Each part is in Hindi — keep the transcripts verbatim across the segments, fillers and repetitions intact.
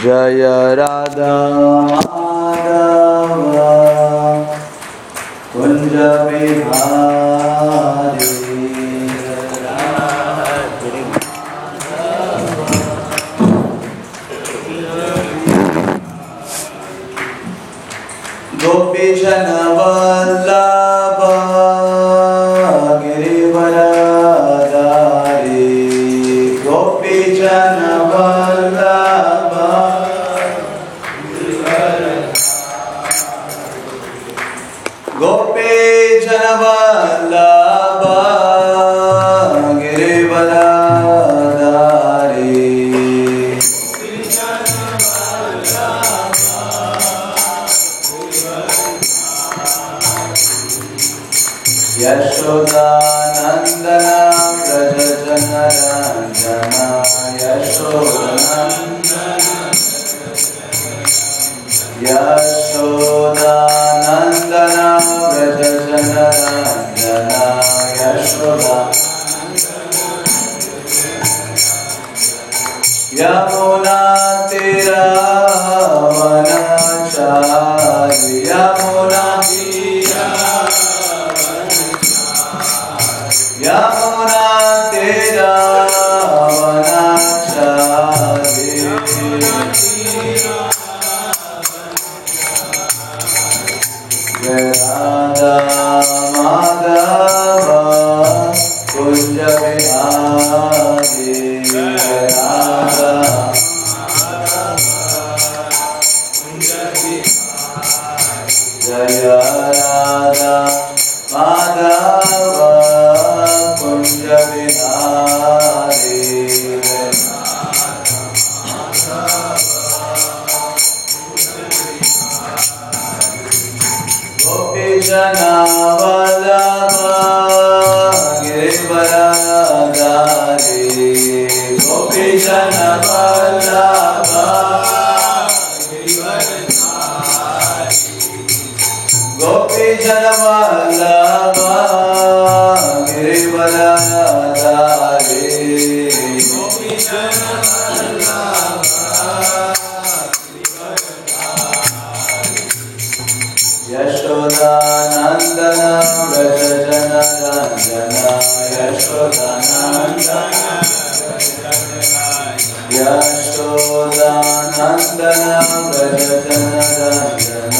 जय राधा माधव कुंज बिहारी गोपी जन वल्लभ गिरिवरधारी गोपी जन वल्लभ गोपी जन वल्लभ गिरिवरधारी यशोदानंदन व्रज जनरंजन यशोदानंदन यशोदानंदन व्रज जनरंजन यशोदा यमुना तीरावनचारि यमुना यमुना तीरावनचारि जय राधा माधव कुंज बिहारी जय राधा जय राधा माधव कुंज बिहारी गोपी जन वल्लभ गिरिवरधारी गोपी जन वल्लभ गोपी जन वल्लभ गिरिवरधारी गोपी जन वल्लभ यशोदानंदन व्रज जनरंजन यशोदानंदन यशोदानंदन व्रज जनरंजन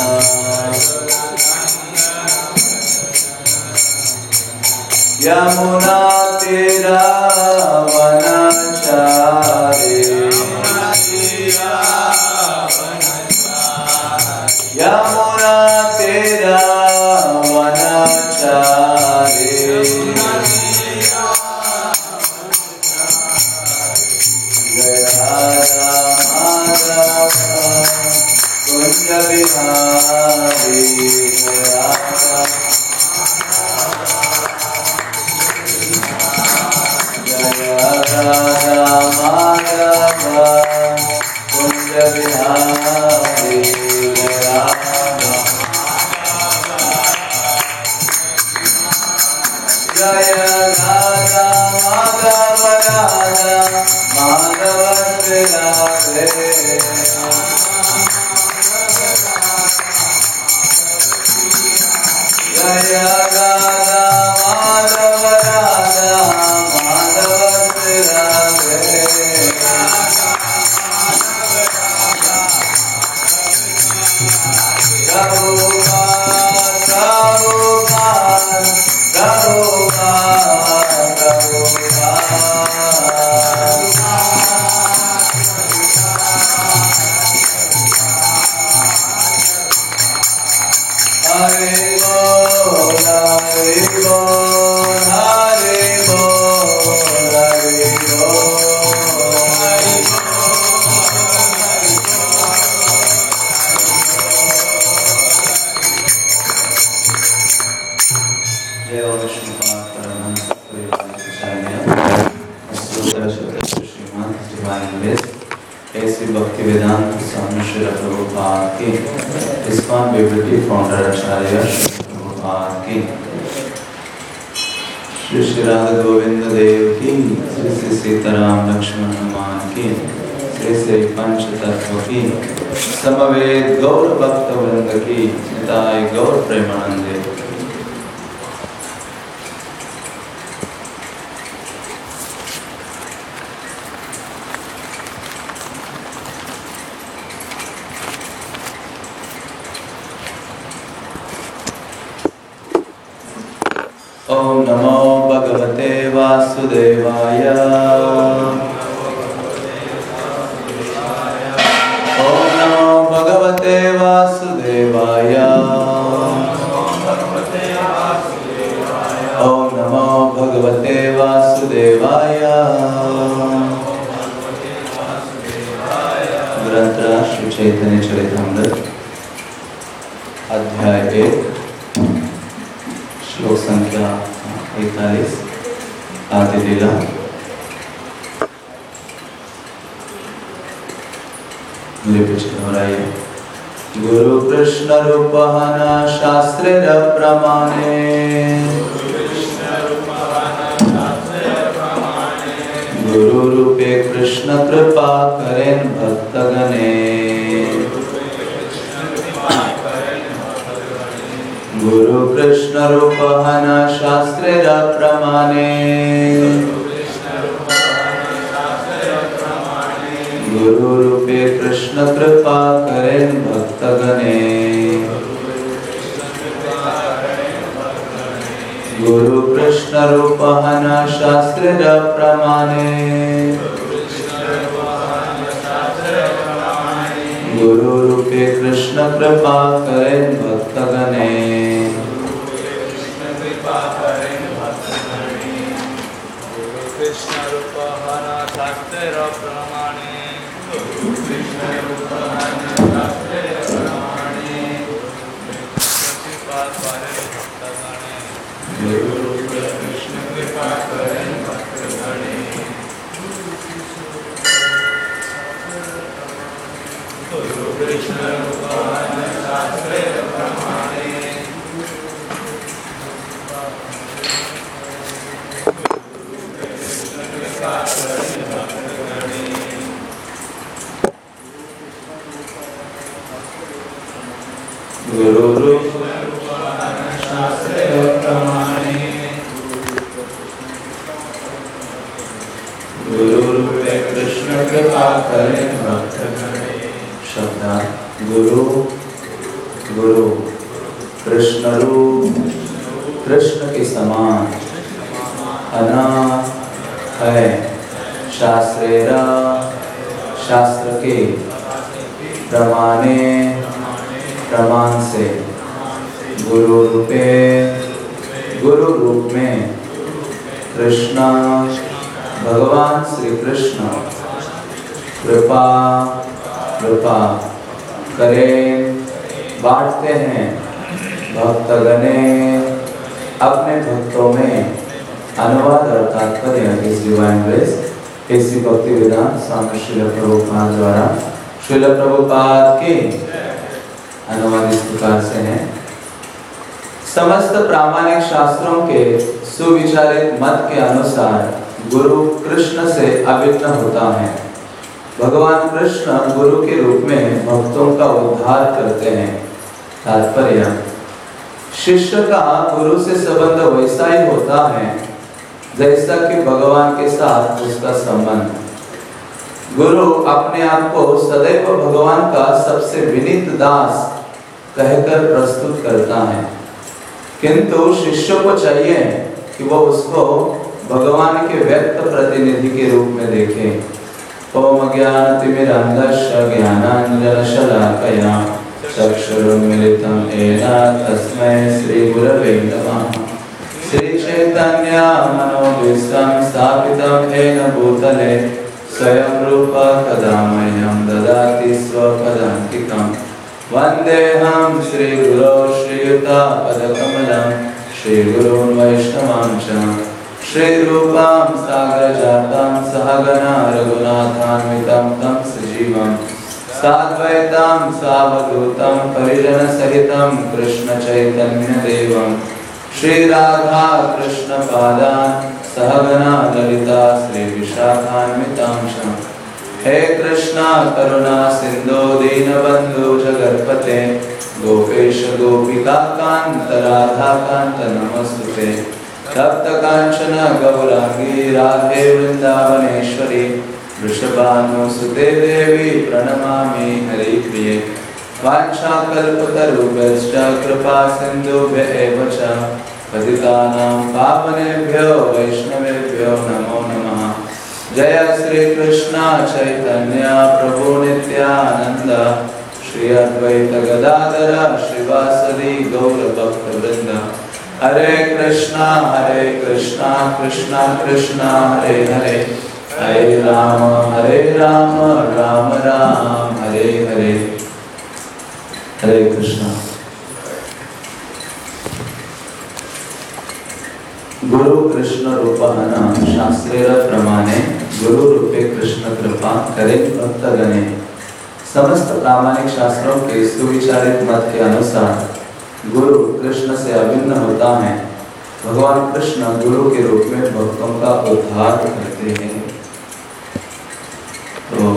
यमुना तीरावनचारि यमुना तीरावनचारि जय राधा माधव कुंज बिहारी जय राधा राधा माधव कुंज बिहारी जय राधा जय राधा माधव राधा माधव श्री राधे जय राधा माधव राधा माधव श्री राधे प्रभुपाद प्रभुपाद प्रभुपाद हरे बोल हरे बोल हरे बोल हरे जय विष्णुपाद परमहंस श्रीमान ऐसी भक्ति वेदांत स्वामी श्री प्रभुपाद की इस्कॉन बिब्लिटी फाउंडर आचार्य प्रभुपाद की श्री श्री राधा गोविंद देव की श्री श्री सीताराम लक्ष्मण हनुमान की श्री श्री पंच तत्व की समवेत गौर भक्त वृंद की निताय गौर प्रेमानंदे। ओम नमो भगवते वासुदेवाय। ओम नमो भगवते वासुदेवाय। ओम नमो भगवते वासुदेवाय। ग्रंथ श्री चैतन्य चरितामृत अध्याय एक श्लोक संख्या इकतालीस आदि लीला। मेरे पीछे दोहराइए। गुरु कृष्ण रूपहन शास्त्रे प्रमाणे। गुरु रूपे कृष्ण कृपा करें भक्तगणे। गुरु कृष्ण रूपहन शास्त्रे प्रमाणे। गुरु रूपे कृष्ण कृपा करें भक्तगणे। गुरु कृष्ण रूपहन शास्त्रे प्रमाणे। गुरु रूपे कृष्ण कृपा करें भक्तगणे। कृष्ण रूपहन शास्त्रे प्रमाणे। कृष्ण रूपहन शास्त्रे प्रमाणे। कृपा करें भक्तगणे। गुरु रूपे कृष्ण कृपा करें भक्तगणे। गुरु कृष्ण रूपहन शास्त्रे प्रमाणे। गुरु रूपहन शास्त्रे प्रमाणे। गुरु रूपे कृष्ण कृपा करें भक्तगणे। शब्द गुरु गुरु कृष्ण रूप कृष्ण के समान अनाथ है शास्त्रेरा शास्त्र के प्रमाणे प्रमाण से। गुरु रूपे गुरु रूप में कृष्ण भगवान श्री कृष्ण कृपा कृपा करें बांटते हैं भक्तगणे अपने भक्तों में। अनुवाद और तात्पर्य इस डिवाइन ग्रेस ऐसी भक्ति विधान स्वामी श्रील प्रभुपाद द्वारा श्रील प्रभुपाद के अनुवाद इस प्रकार से है। समस्त प्रामाणिक शास्त्रों के सुविचारित मत के अनुसार गुरु कृष्ण से अभिन्न होता है। भगवान कृष्ण गुरु के रूप में भक्तों का उद्धार करते हैं। तात्पर्य शिष्य का गुरु से संबंध वैसा ही होता है जैसा कि भगवान के साथ उसका संबंध। गुरु अपने आप को सदैव भगवान का सबसे विनीत दास कहकर प्रस्तुत करता है, किंतु शिष्य को चाहिए कि वो उसको भगवान के व्यक्त प्रतिनिधि के रूप में देखे। ओम ज्ञानतिमिरान्धस्य ज्ञानाञ्जनशलाकया चक्षुरुन्मीलितं येन तस्मै श्रीगुरवे नमः। श्रीचैतन्य मनोभीष्टं स्थापितं येन भूतले स्वयं रूप कदा मह्यं ददाति स्वपदान्तिकम्। वन्देऽहं श्रीगुरो श्रीयुतापदकमलं श्रीगुरून् वैष्णवांश्च श्रीरूपां सागरजातां सहगना रघुनाथान्वितं तं सजीवं साद्वैतां सावधूतं परिजनसहितं कृष्णचैतन्यदेवं श्रीराधा कृष्णपादान् सहगना ललिता श्रीविशाखान्वितांश्च हे कृष्णा करुणा सिंधु दीनबंधु जगत्पते गोपेश गोपिका कांत राधा कांत नमस्तुते तप्त कांचन गौरांगी राधे वृंदावनेश्वरी वृषभानुसुते देवी प्रणमामि हरिप्रिये वाञ्छाकल्पतरुभ्यश्च कृपा सिन्धुभ्य एव च पतितानां पावनेभ्यो वैष्णवेभ्यो नमो नमः। जय श्री कृष्ण चैतन्य प्रभु नित्यानंद श्री अद्वैत गदाधर श्रीवासदि गौर भक्तवृंद। हरे कृष्णा हरे कृष्णा कृष्णा कृष्णा हरे हरे हरे राम हरे राम राम राम हरे हरे। हरे कृष्णा। गुरु कृष्ण रूपहन शास्त्रेर प्रमाणे गुरु रूपे कृष्ण कृपा करे भक्त गणे। समस्त प्रामाणिक शास्त्रों के सुविचारित मत के अनुसार गुरु कृष्ण से अभिन्न होता है। भगवान कृष्ण गुरु के रूप में भक्तों का उद्धार करते हैं। तो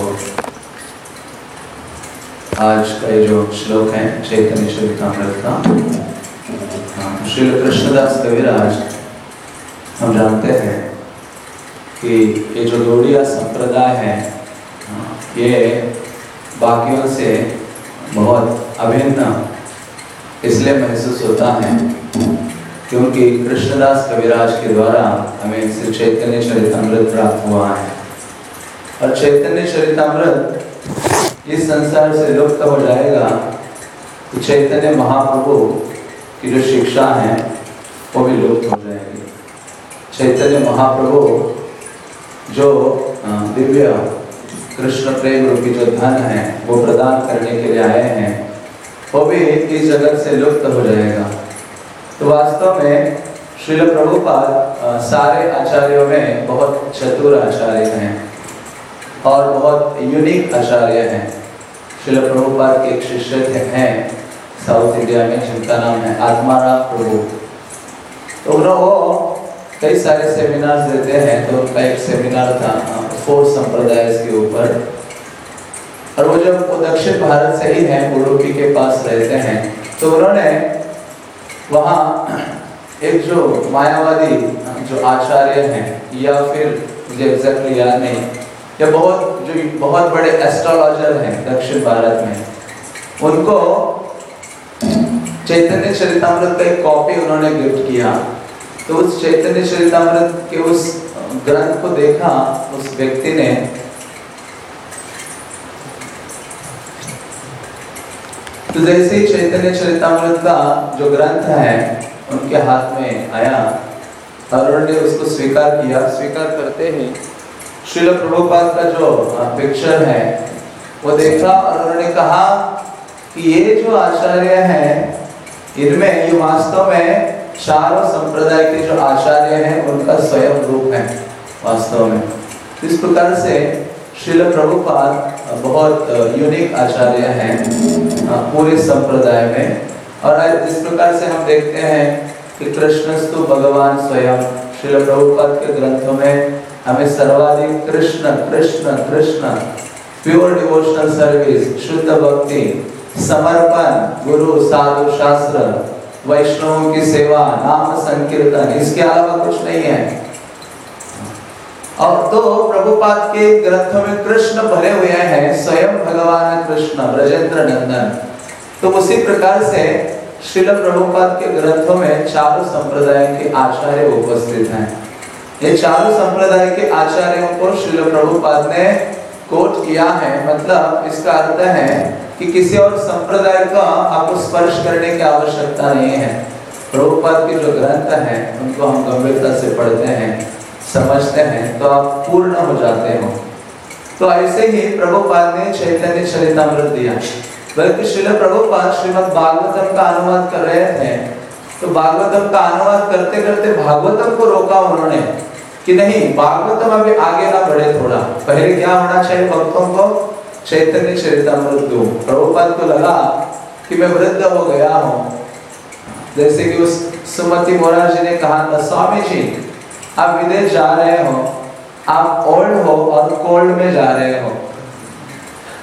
आज का ये जो श्लोक है चैतन्य चरितामृत का, श्री कृष्णदास कविराज, हम जानते हैं कि ये जो गौड़िया संप्रदाय है ये बाकियों से बहुत अभिन्न इसलिए महसूस होता है क्योंकि कृष्णदास कविराज के द्वारा हमें श्री चैतन्य चरितामृत प्राप्त हुआ है। और चैतन्य चरितामृत इस संसार से लुप्त हो जाएगा तो चैतन्य महाप्रभु की जो शिक्षा है वो भी लुप्त हो जाएगी। चैतन्य महाप्रभु जो दिव्य कृष्ण प्रेम रूपी जो धन है वो प्रदान करने के लिए आए हैं वो भी इस जगत से लुप्त हो जाएगा। तो वास्तव में श्रील प्रभुपाद सारे आचार्यों में बहुत चतुर आचार्य हैं और बहुत यूनिक आचार्य हैं। श्रील प्रभुपाद के एक शिष्य हैं साउथ इंडिया में जिनका नाम है आत्माराम प्रभु। तो उन्होंने कई सारे सेमिनार्स देते हैं। तो उनका एक सेमिनार था फोर संप्रदाय के ऊपर और वो जब वो दक्षिण भारत से ही हैं, उडुपी के पास रहते हैं, तो उन्होंने वहाँ एक जो मायावादी जो आचार्य हैं या फिर मुझे एग्जैक्टली याद नहीं, या बहुत जो बहुत बड़े एस्ट्रोलॉजर हैं दक्षिण भारत में, उनको चैतन्य चरितामृत का एक कॉपी उन्होंने गिफ्ट किया। तो उस चैतन्य चरितामृत के उस ग्रंथ को देखा उस व्यक्ति ने, तो जैसे ही चैतन्य चरितामृत का जो ग्रंथ है उनके हाथ में आया और उन्होंने उसको स्वीकार किया। स्वीकार करते ही श्रील प्रभुपाद का जो पिक्चर है वो देखा और उन्होंने कहा कि ये जो आचार्य हैं इनमें ये वास्तव में चारों संप्रदाय के जो आचार्य हैं उनका स्वयं रूप है वास्तव में। इस प्रकार से श्रील प्रभुपाद बहुत यूनिक आचार्य हैं पूरे संप्रदाय में। और इस प्रकार से हम देखते हैं कि कृष्णस्तु भगवान स्वयं, श्रील प्रभुपाद के ग्रंथों में हमें सर्वाधिक Krishna Krishna Krishna, pure devotional service, शुद्ध भक्ति, समर्पण, गुरु साधु शास्त्र, वैष्णवों की सेवा, नाम संकीर्तन, इसके अलावा कुछ नहीं है। और तो प्रभुपाद के ग्रंथों में कृष्ण भरे हुए हैं, स्वयं भगवान कृष्ण ब्रजेंद्र नंदन। तो उसी प्रकार से श्रील प्रभुपाद के ग्रंथों में चारों संप्रदाय के आचार्य उपस्थित हैं। ये चारों संप्रदाय के आचार्यों को श्रील प्रभुपाद ने कोट किया है। मतलब इसका अर्थ है कि किसी और संप्रदाय का आपको स्पर्श करने की आवश्यकता नहीं है। प्रभुपाद के जो ग्रंथ हैं उनको हम गंभीरता से पढ़ते हैं, समझते हैं तो आप पूर्ण हो जाते हो। तो ऐसे ही प्रभुपाद ने चैतन्य चरितामृत दिया। बल्कि श्रील प्रभुपाद श्रीमद् भागवतम का अनुवाद कर रहे थे, तो भागवतम का अनुवाद करते करते भागवतम को रोका उन्होंने कि नहीं, भागवतम अभी आगे ना बढ़े, थोड़ा पहले क्या होना चाहिए, भक्तों को चैतन्य चरितामृत दो। प्रभुपाद को लगा कि मैं वृद्ध हो गया हूँ, जैसे कि उस सुमति मोरा जी ने कहा था, स्वामी जी आप विदेश जा रहे हो, आप ओल्ड हो और कोल्ड में जा रहे हो,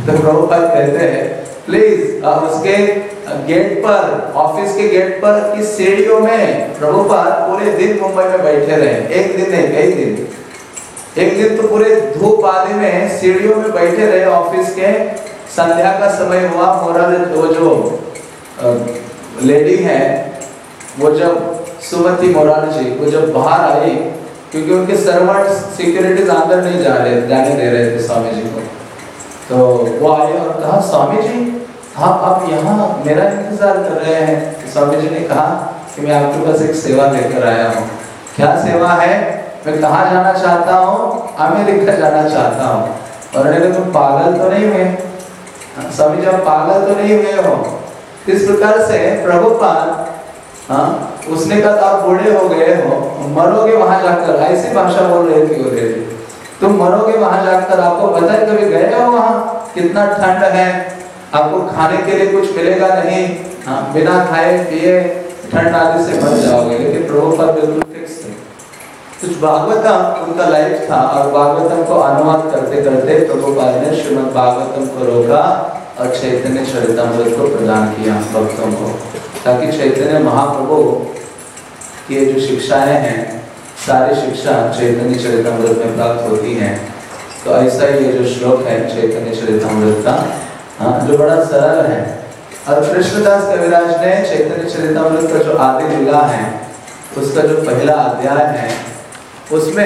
तो प्रभुपाद कहते हैं प्लीज उसके गेट पर, ऑफिस के गेट पर की सीढ़ियों में प्रभुपाद पूरे दिन मुंबई में बैठे रहे। एक दिन नहीं, कई दिन। एक दिन तो पूरे धूप आदि में सीढ़ियों में बैठे रहे ऑफिस के। संध्या का समय हुआ, मोरल वो जो लेडी है वो जब सुमति मोराल जी वो जब बाहर आई, क्योंकि उनके सर्वेंट सिक्योरिटीज अंदर नहीं जा रहे जाने दे रहे थे स्वामी जी को, तो वो आए और कहा स्वामी जी आप आप यहाँ मेरा इंतजार कर रहे हैं। तो स्वामी जी ने कहा कि मैं आपके पास एक सेवा लेकर आया हूँ। क्या सेवा है? मैं कहाँ जाना चाहता हूँ? अमेरिका जाना चाहता हूँ। और उन्होंने कहा तुम पागल तो नहीं हुए? स्वामी जी आप पागल तो नहीं हुए हो? इस प्रकार से प्रभुपाद, हाँ उसने कहा आप बूढ़े हो गए हो, मरोगे वहां जाकर। ऐसी भाषा बोल रही थी वो लेडी, तुम मरोगे वहां जाकर। आपको पता है कभी गए हो वहां कितना ठंड है, आपको खाने के लिए कुछ मिलेगा नहीं, हाँ बिना खाए पिए ठंड आदि से मर जाओगे। लेकिन प्रभुपाद बिल्कुल फिक्स थे। कुछ भागवतम उनका लाइफ था और भागवतम को अनुवाद करते करते प्रभुपाद ने श्रीमद् भागवतम को रोका और चैतन्य चरितामृत को प्रदान किया भक्तों को, ताकि चैतन्य महाप्रभु की जो शिक्षाएं हैं सारी शिक्षा चैतन्य चरितामृत में प्राप्त होती हैं। तो ऐसा ही ये जो श्लोक है चैतन्य चरितामृत का, हाँ जो बड़ा सरल है। और कृष्णदास कविराज ने चैतन्य चरितामृत का जो आदि लीला है उसका जो पहला अध्याय है उसमें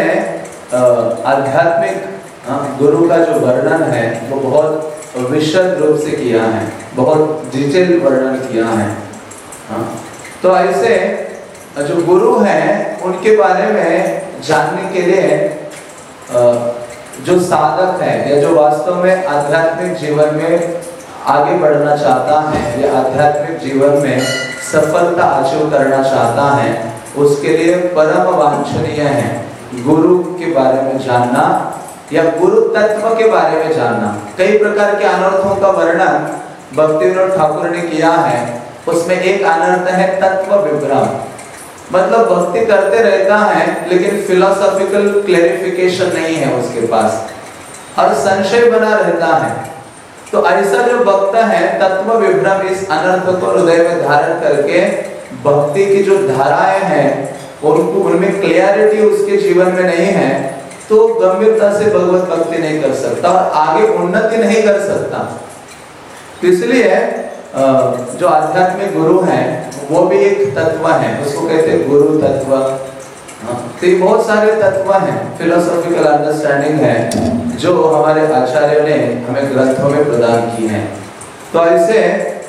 आध्यात्मिक गुरु का जो वर्णन है वो बहुत विशद रूप से किया है, बहुत डिटेल वर्णन किया है। हाँ तो ऐसे जो गुरु हैं उनके बारे में जानने के लिए जो साधक है या जो वास्तव में आध्यात्मिक जीवन में आगे बढ़ना चाहता है या आध्यात्मिक जीवन में सफलता अचीव करना चाहता है, उसके लिए परम वांछनीय है गुरु के बारे में जानना या गुरु तत्व के बारे में जानना। कई प्रकार के अनर्थों का वर्णन भक्तिविनोद ठाकुर ने किया है। उसमें एक अनर्थ है तत्व विभ्रम, मतलब भक्ति करते रहता है लेकिन फिलोसॉफिकल क्लैरिफिकेशन नहीं है उसके पास और संशय बना रहता है। तो ऐसा जो भक्त है तत्व विभ्रम इस अनर्थ को हृदय में धारण करके भक्ति की जो धाराएं हैं उनको उनमें क्लियरिटी उसके जीवन में नहीं है तो गंभीरता से भगवत भक्ति नहीं कर सकता और आगे उन्नति नहीं कर सकता। तो इसलिए जो आध्यात्मिक गुरु हैं वो भी एक तत्व है, उसको कहते हैं गुरु तत्व। तो ये बहुत सारे तत्व हैं, फिलोसॉफिकल अंडरस्टैंडिंग है जो हमारे आचार्यों ने हमें ग्रंथों में प्रदान की है। तो ऐसे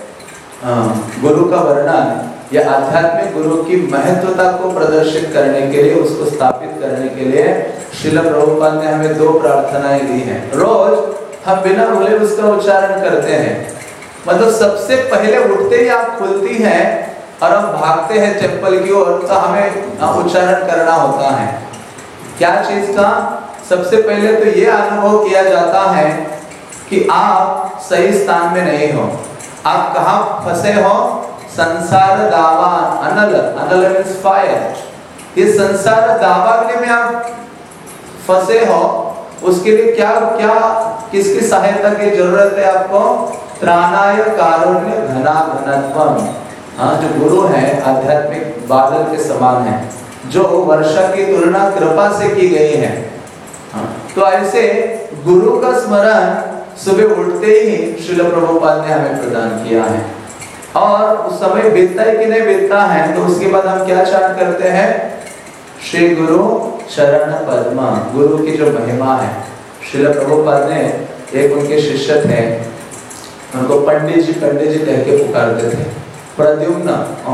गुरु का वर्णन या आध्यात्मिक गुरु की महत्वता को प्रदर्शित करने के लिए, उसको स्थापित करने के लिए श्रील प्रभुपाद ने हमें दो प्रार्थनाएं दी हैं। रोज हम बिना भूले उसका उच्चारण करते हैं, मतलब सबसे पहले उठते ही आप खुलती है और हम भागते हैं चप्पल की ओर, तो हमें उच्चारण करना होता है। क्या चीज का? सबसे पहले तो ये अनुभव किया जाता है कि आप सही स्थान में नहीं हो। आप कहाँ फंसे हो? संसार दावान, अनल, अनल मींस फायर। ये संसार दावाग्नि में आप फंसे हो, उसके लिए क्या क्या किसकी सहायता की जरूरत है आपको? त्राणाय कारुण्य घना घनत्वम। हाँ, जो गुरु है आध्यात्मिक बादल के समान है, जो वर्षा की तुलना कृपा से की गई है। हाँ, तो ऐसे गुरु का स्मरण सुबह उठते ही श्रील प्रभुपाद ने हमें प्रदान किया है। और उस समय बीतता है कि नहीं बीतता है, तो उसके बाद हम क्या चार्ट करते हैं? श्री गुरु शरण पद्मा, गुरु की जो महिमा है। श्रील प्रभुपाद ने, एक उनके शिष्य थे, उनको पंडित जी पंडित जी कह के पुकारते थे। प्रद्युम्न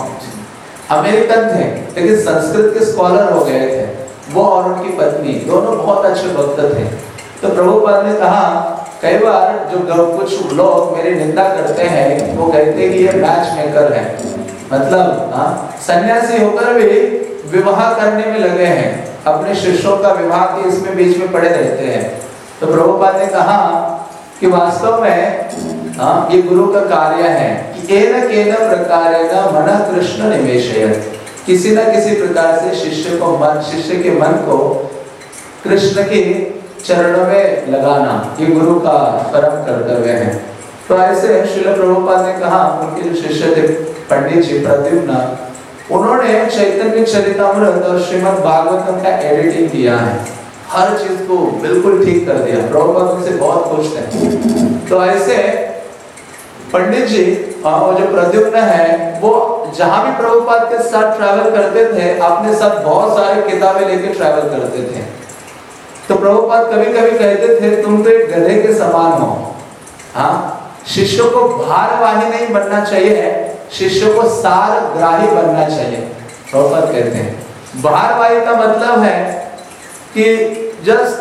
अमेरिकन थे लेकिन संस्कृत के स्कॉलर हो गए थे, वो और उनकी पत्नी दोनों बहुत अच्छे भक्त थे। तो प्रभुपाद ने कहा, कई बार जो कुछ लोग मेरी निंदा करते हैं वो कहते हैं कि ये मैच मेकर है, मतलब हाँ सन्यासी होकर भी विवाह करने में लगे हैं, अपने शिष्यों का विवाह के इसमें बीच में पड़े रहते हैं। तो प्रभुपाद ने कहा कि वास्तव में हाँ ये गुरु का कार्य है कि एन केन प्रकारेण मन कृष्ण निवेशयत्, किसी न किसी प्रकार से शिष्य को मन शिष्य के मन को कृष्ण की चरणों में लगाना ये गुरु का परम कर्तव्य है। तो ऐसे श्रील प्रभुपाद ने कहा, उनके जो शिष्य थे पंडित जी प्रद्युम्न, उन्होंने चैतन्य चरितामृत और श्रीमद् भागवतम का एडिटिंग किया है, हर चीज को बिल्कुल ठीक कर दिया। प्रभुपाद उनसे बहुत खुश थे। तो ऐसे पंडित जी और जो प्रद्युम्न है वो जहां भी प्रभुपाद के साथ ट्रैवल करते थे अपने साथ बहुत सारी किताबें लेकर ट्रैवल करते थे। तो प्रभुपाद कभी कभी कहते थे तुम तो एक गधे के समान हो। हाँ, शिष्यों को भारवाही नहीं बनना चाहिए, शिष्यों को सारग्राही बनना चाहिए। प्रभुपाद कहते हैं भारवाही का मतलब है कि जस्ट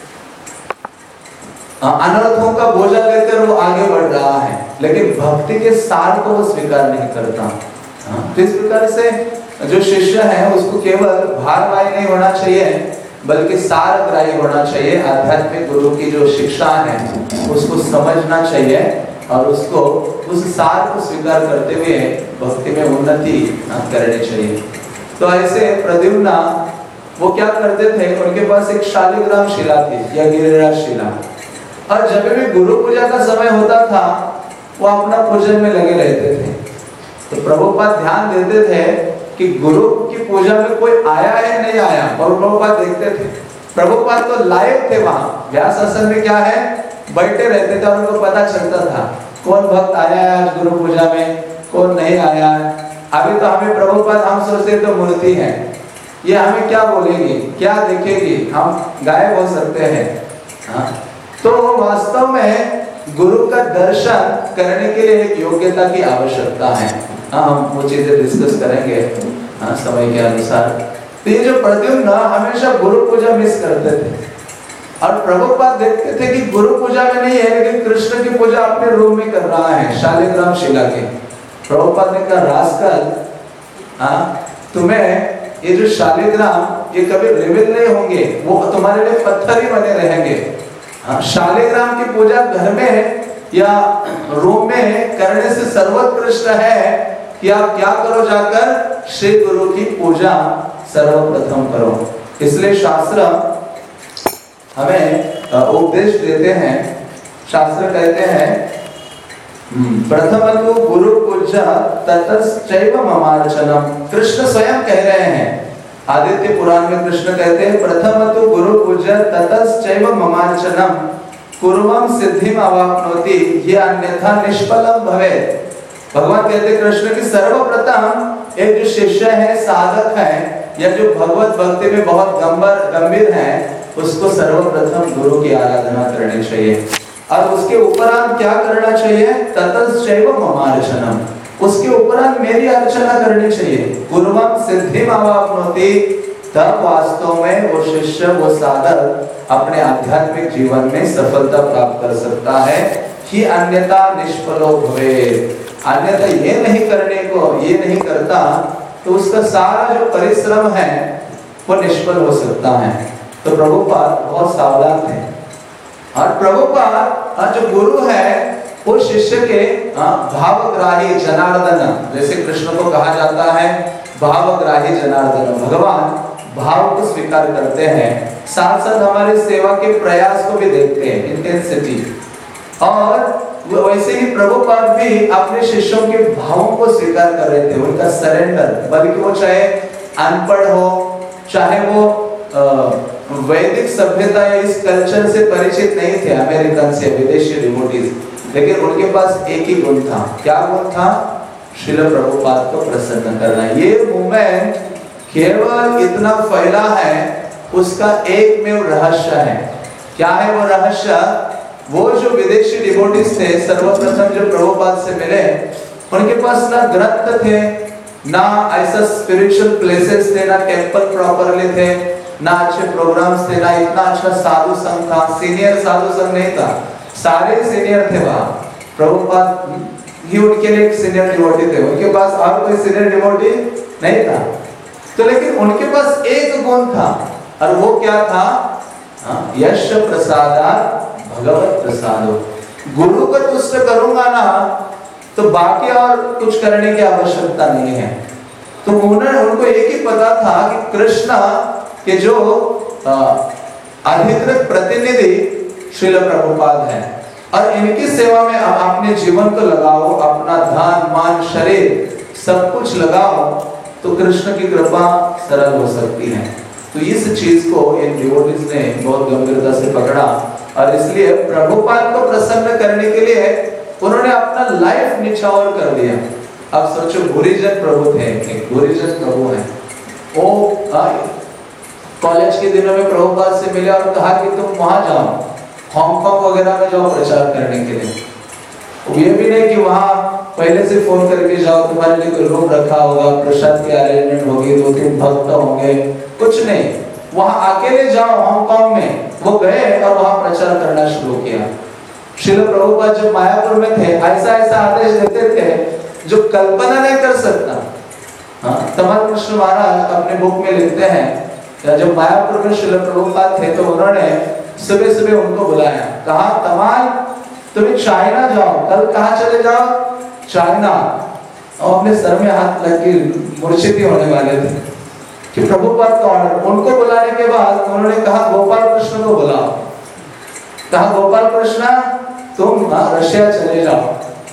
अनर्थों का बोझा लेकर वो आगे बढ़ रहा है, लेकिन भक्ति के सार को वो स्वीकार नहीं करता। तो इस प्रकार से जो शिष्य है उसको केवल भारवाही नहीं होना चाहिए बल्कि सारग्राही होना चाहिए। आध्यात्मिक गुरु की जो शिक्षा है उसको समझना चाहिए और उसको उस सार को स्वीकार करते हुए भक्ति में उन्नति करनी चाहिए। तो ऐसे प्रद्युम्न वो क्या करते थे, उनके पास एक शालिग्राम शिला थी या गिरिराज शिला, और जब भी गुरु पूजा का समय होता था वो अपना पूजन में लगे रहते थे। तो प्रभुपाद ध्यान देते थे कि गुरु की पूजा में कोई आया है नहीं आया, और प्रभुपाद देखते थे। प्रभुपाद तो लाइव थे वहां, व्यास आसन में क्या है बैठे रहते थे और उनको पता चलता था कौन भक्त आया है आज गुरु पूजा में, कौन नहीं आया। अभी तो हमें प्रभुपाद हम सोचते तो मूर्ति है, ये हमें क्या बोलेगी, क्या देखेगी, हम गायब हो सकते हैं। हाँ? तो वास्तव में गुरु का दर्शन करने के लिए एक योग्यता की आवश्यकता है। हाँ, हम वो चीजें डिस्कस करेंगे हाँ, समय के अनुसार। तो ये जो प्रद्युम्न हमेशा गुरु पूजा मिस करते थे, और प्रभुपाद देखते थे कि गुरु पूजा में नहीं है लेकिन कृष्ण की पूजा अपने रूम में कर रहा है शालिग्राम शिला के। प्रभुपाद ने कहा रास्कल, हाँ, तुम्हें ये जो शालिग्राम ये कभी रिवील नहीं होंगे, वो तुम्हारे लिए पत्थर ही बने रहेंगे। हाँ, शालिग्राम की पूजा घर में या रूम में करने से सर्वोत्कृष्ट है कि आप क्या करो, जाकर श्री गुरु की पूजा सर्वप्रथम करो। इसलिए शास्त्र हमें उपदेश देते हैं। शास्त्र कहते हैं प्रथम तो गुरु पूजा ततश्चैव ममार्चनम। कृष्ण स्वयं कह रहे हैं, आदित्य पुराण में कृष्ण कहते हैं प्रथम तो गुरु पूजा ततश्चैव ममार्चनम कुर्वं सिद्धिम अवाप्नोति ये अन्यथा निष्फलम भवेत्। भगवान कहते हैं कृष्ण की सर्वप्रथम एक जो शिष्य है, साधक है, या जो भगवत भक्ति में बहुत गंभीर गंभीर है, उसको सर्वप्रथम गुरु की आराधना करनी चाहिए। और उसके उपरांत क्या करना चाहिए, ततश्चैव ममार्चनम, उसके उपरांत मेरी अर्चना करनी चाहिए। कुर्वं सिद्धिम अवाप्नोति, तब वास्तव में वो शिष्य वो साधक अपने आध्यात्मिक जीवन में सफलता प्राप्त कर सकता है। कि अन्यथा निष्फलो भवेत्, अन्यथा ये नहीं करने को ये नहीं करता तो उसका सारा जो परिश्रम है वो निष्फल हो सकता है। तो प्रभुपाद बहुत सावधान थे, और प्रभुपाद जो गुरु है वो शिष्य के भावग्राही जनार्दन, जैसे कृष्ण को कहा जाता है भावग्राही जनार्दन, भगवान भाव को स्वीकार करते हैं, साथ साथ हमारे सेवा के प्रयास को भी देखते हैं, इंटेंसिटी। और वैसे ही प्रभुपाद भी अपने शिष्यों के भावों को स्वीकार कर रहे थे, उनका सरेंडर। बल्कि वो चाहे अनपढ़ हो, चाहे वो वैदिक सभ्यता या इस कल्चर से परिचित नहीं थे, अमेरिकन से विदेशी डिवोटीज, लेकिन उनके पास एक ही गुण था। क्या गुण था? श्रील प्रभुपाद को प्रसन्न करना। ये मूवमेंट केवल इतना फैला है, उसका एक में रहस्य है। क्या है वो रहस्य? वो जो विदेशी डिवोटीज थे सर्वप्रथम जो प्रभुपाद से मिले, उनके पास ना ग्रंथ थे, ना ऐसा स्पिरिचुअल प्लेसेस थे, ना टेंपल प्रॉपरली थे, ना अच्छे प्रोग्राम्स थे, ना इतना अच्छा साधु संघ था। सीनियर साधु संघ नहीं था, सारे सीनियर थे वहां। प्रभुपाद ही उनके लिए एक सीनियर डिवोटी थे, उनके पास और कोई सीनियर डिवोटी नहीं था। तो लेकिन उनके पास एक गुण था, और वो क्या था? यश प्रसादात् भगवत प्रसादो। गुरु को तुष्ट करूंगा ना तो बाकी और कुछ करने की आवश्यकता नहीं है। तो उन्होंने उनको एक ही पता था कि कृष्ण के जो अधिकृत प्रतिनिधि श्रील प्रभुपाद हैं और इनकी सेवा में आप अपने जीवन को लगाओ, अपना धन मान शरीर सब कुछ लगाओ तो कृष्ण की कृपा सरल हो सकती है। तो इस चीज को इन डिवोटीज ने बहुत गंभीरता से पकड़ा और इसलिए प्रभुपाद को प्रसन्न करने के लिए उन्होंने अपना लाइफ निछावर कर दिया। अब सोचो, गुरुजन प्रभु थे, एक गुरुजन प्रभु है, वो कॉलेज के दिनों में प्रभुपाद से मिले और कहा कि तुम वहां जाओ, हांगकांग वगैरह में जाओ प्रचार करने के लिए। ये भी नहीं कि वहां पहले से फोन करके जाओ, तुम्हारे लिए कोई रूम रखा होगा, प्रसाद की अरेंजमेंट होगी, दो तीन भक्त होंगे, कुछ नहीं, वहां अकेले जाओ हांगकांग में। वो गए और वहां प्रचार करना शुरू किया। श्रील प्रभुपाद जब मायापुर में थे ऐसा ऐसा आदेश देते थे जो कल्पना नहीं कर सकता। हाँ, तमाल कृष्ण महाराज अपने बुक में लिखते हैं जब मायापुर में श्रील प्रभुपाद थे तो उन्होंने सुबह सुबह उनको बुलाया, कहा तमाल तुम्हें चाइना जाओ, कल कहाँ चले जाओ, चाइना। और अपने सर में हाथ लग के मूर्छित होने वाले थे कि प्रभुपाद का ऑर्डर। उनको बुलाने के बाद उन्होंने कहा गोपाल कृष्ण को बुलाओ। कहा गोपाल कृष्ण तुम रशिया चले जाओ,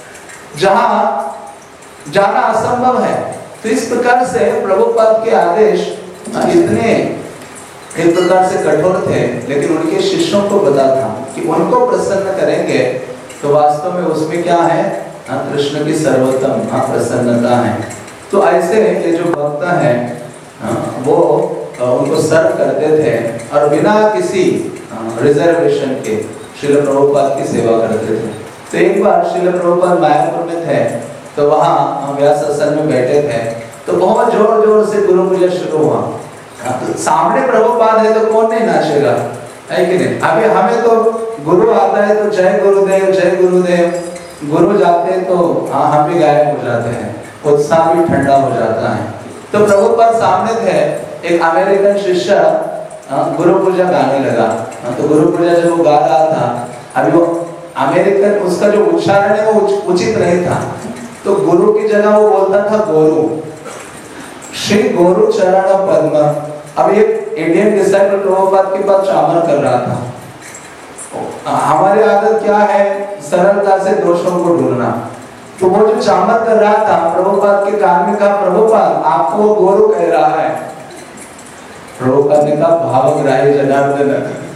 जहां जाना असंभव है। तो इस प्रकार से प्रभुपाद के आदेश इतने एक प्रकार से कठोर थे, लेकिन उनके शिष्यों को पता था कि उनको प्रसन्न करेंगे तो वास्तव में उसमें क्या है, कृष्ण की सर्वोत्तम प्रसन्नता है। तो ऐसे ये जो भक्त हैं वो उनको सर्व करते थे और बिना किसी रिजर्वेशन के श्रील प्रभुपाद की सेवा करते थे। तो एक बार श्रील प्रभुपाद मायापुर में थे तो वहाँ हम व्यास आसन में बैठे थे तो बहुत जोर जोर से गुरु पूजा शुरू हुआ। तो सामने प्रभुपाद है तो कौन नहीं नाचेगा, है कि नहीं। अभी हमें तो गुरु आता है तो जय गुरुदेव जय गुरुदेव, गुरु जाते हैं तो हाँ हम भी गायब हो जाते हैं, उत्साह भी ठंडा हो जाता है। तो प्रभुपाद सामने थे, एक अमेरिकन शिष्य गुरु पूजा गाने लगा। तो गुरु पूजा जब वो गा रहा था, अभी वो अमेरिकन उसका जो उच्चारण है वो उचित नहीं था, तो गुरु की जगह वो बोलता था गोरु, श्री गुरु चरण पद्म। अब ये इंडियन डिसाइपल प्रभुपाद के पास चामर कर रहा था। हमारी आदत क्या है, सरलता से दोषों को ढूंढना। तो वो जो चामर कर रहा था प्रभुपाद के कान में कहा, प्रभुपाद आपको वो गोरु कह रहा है। प्रभुपाद ने कहा भावग्राही जनार्दन,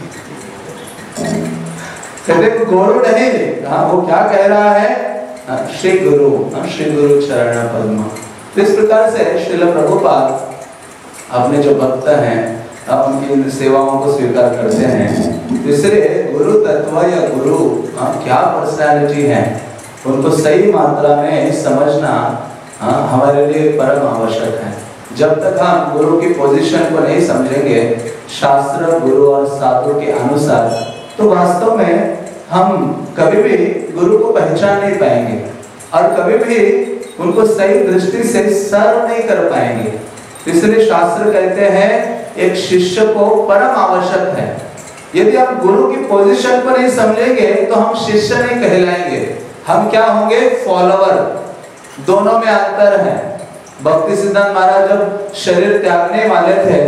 कहते गोरु नहीं, हाँ वो क्या कह रहा है, श्री गुरु, श्री गुरु चरण पद्म। तो इस प्रकार से श्रील प्रभुपाद अपने जो भक्त हैं उनकी सेवाओं को स्वीकार करते हैं। इसलिए गुरु तत्व या गुरु क्या पर्सनालिटी है उनको सही मात्रा में समझना हमारे लिए परम आवश्यक है। जब तक हम गुरु की पोजीशन को नहीं समझेंगे शास्त्र गुरु और साधु के अनुसार, तो वास्तव में हम कभी भी गुरु को पहचान नहीं पाएंगे और कभी भी उनको सही दृष्टि से सर्व नहीं कर पाएंगे। इसलिए शास्त्र कहते हैं एक शिष्य को परम आवश्यक है। यदि हम गुरु की पोजीशन को नहीं समझेंगे तो हम शिष्य नहीं कहलाएंगे, हम क्या होंगे, फॉलोवर। दोनों में अंतर है। भक्ति सिद्धांत महाराज जब शरीर त्यागने वाले थे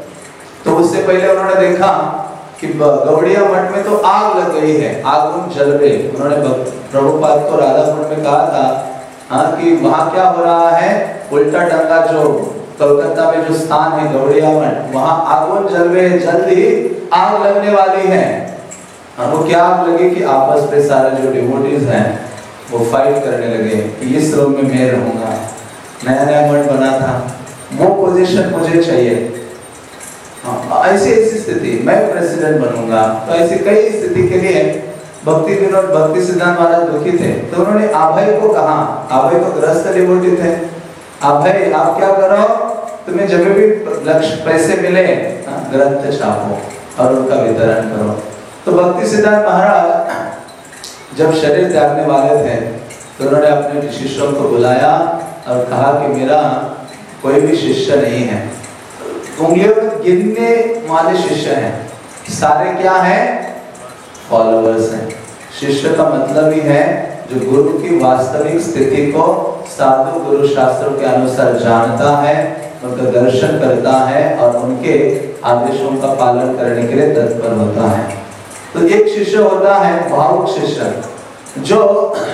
तो उससे पहले उन्होंने देखा कि गौड़िया मठ में तो आग लग गई है, आग जल गई। उन्होंने प्रभुपाद को राधाकुंड में कहा था हाँ कि वहाँ क्या हो रहा है, उल्टा डंगा जो कलकत्ता में जो स्थान है गौड़िया मठ, वहाँ आगुन जल गए, जल्दी आग लगने वाली है। वो क्या आग लगी कि आपस में सारे जो डिवोटीज हैं वो फाइट करने लगे कि इस रूम में मैं रहूंगा, नया नया मठ बना था, वो पोजीशन मुझे चाहिए। हाँ, ऐसी ऐसी स्थिति मैं प्रेसिडेंट बनूंगा। तो ऐसी कई स्थिति के लिए भक्ति विनोद भक्ति सिद्धांत महाराज दुखी थे। तो उन्होंने अभय को कहा, अभय को ग्रस्त डिवोटी थे, अभय आप क्या करो, तुम्हें जब भी लक्ष्य पैसे मिले ग्रंथ छापो और उनका वितरण करो। तो भक्ति सिद्धांत महाराज जब शरीर त्यागने वाले थे तो उन्होंने अपने शिष्यों को बुलाया और कहा कि मेरा कोई भी शिष्य नहीं है, उंगलियों में गिनने वाले शिष्य हैं, सारे क्या हैं, फॉलोअर्स हैं। शिष्य का मतलब ही है जो गुरु की वास्तविक स्थिति को साधु गुरु शास्त्रों के अनुसार जानता है, उनका दर्शन करता है और उनके आदेशों का पालन करने के लिए तत्पर होता है। तो एक शिष्य होता है भावुक शिष्य, जो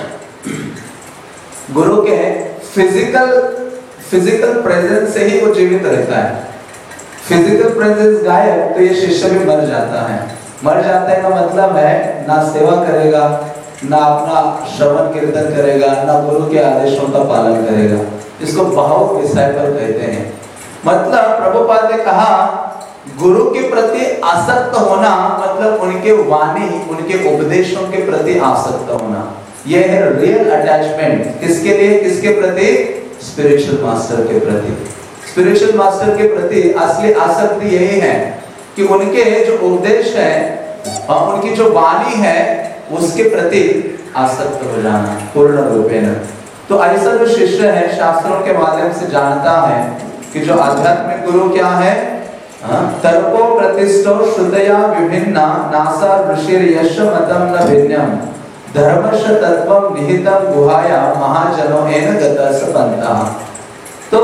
गुरु के फिजिकल फिजिकल प्रेजेंस से ही वो जीवित रहता है। फिजिकल प्रेजेंस गायब तो ये शिष्य भी मर जाता है। मर जाता है का मतलब है ना सेवा करेगा, ना अपना श्रवण कीर्तन करेगा, ना गुरु के आदेशों का पालन करेगा। इसको भावुक डिसाइपल कहते हैं। मतलब प्रभुपाद ने कहा गुरु के प्रति आसक्त होना मतलब उनके वाणी, उनके उपदेशों के प्रति आसक्त होना। यह है रियल अटैचमेंट। किसके लिए? किसके प्रति? स्पिरिचुअल मास्टर के प्रति। स्पिरिचुअल मास्टर के प्रति असली आसक्ति यही है कि उनके जो उपदेश है और उनकी जो वाणी है उसके प्रति आसक्त हो जाना पूर्ण रूपेण। तो ऐसा जो शिष्य है शास्त्रों के माध्यम से जानता है कि जो आध्यात्मिक गुरु क्या है, तर्को प्रतिष्ठो श्रुतया विभिन्ना नासा ऋषिर यश मतम न भिन्नम धर्मश तत्वम निहितम गुहाया महाजनो एन गतस पंथा। तो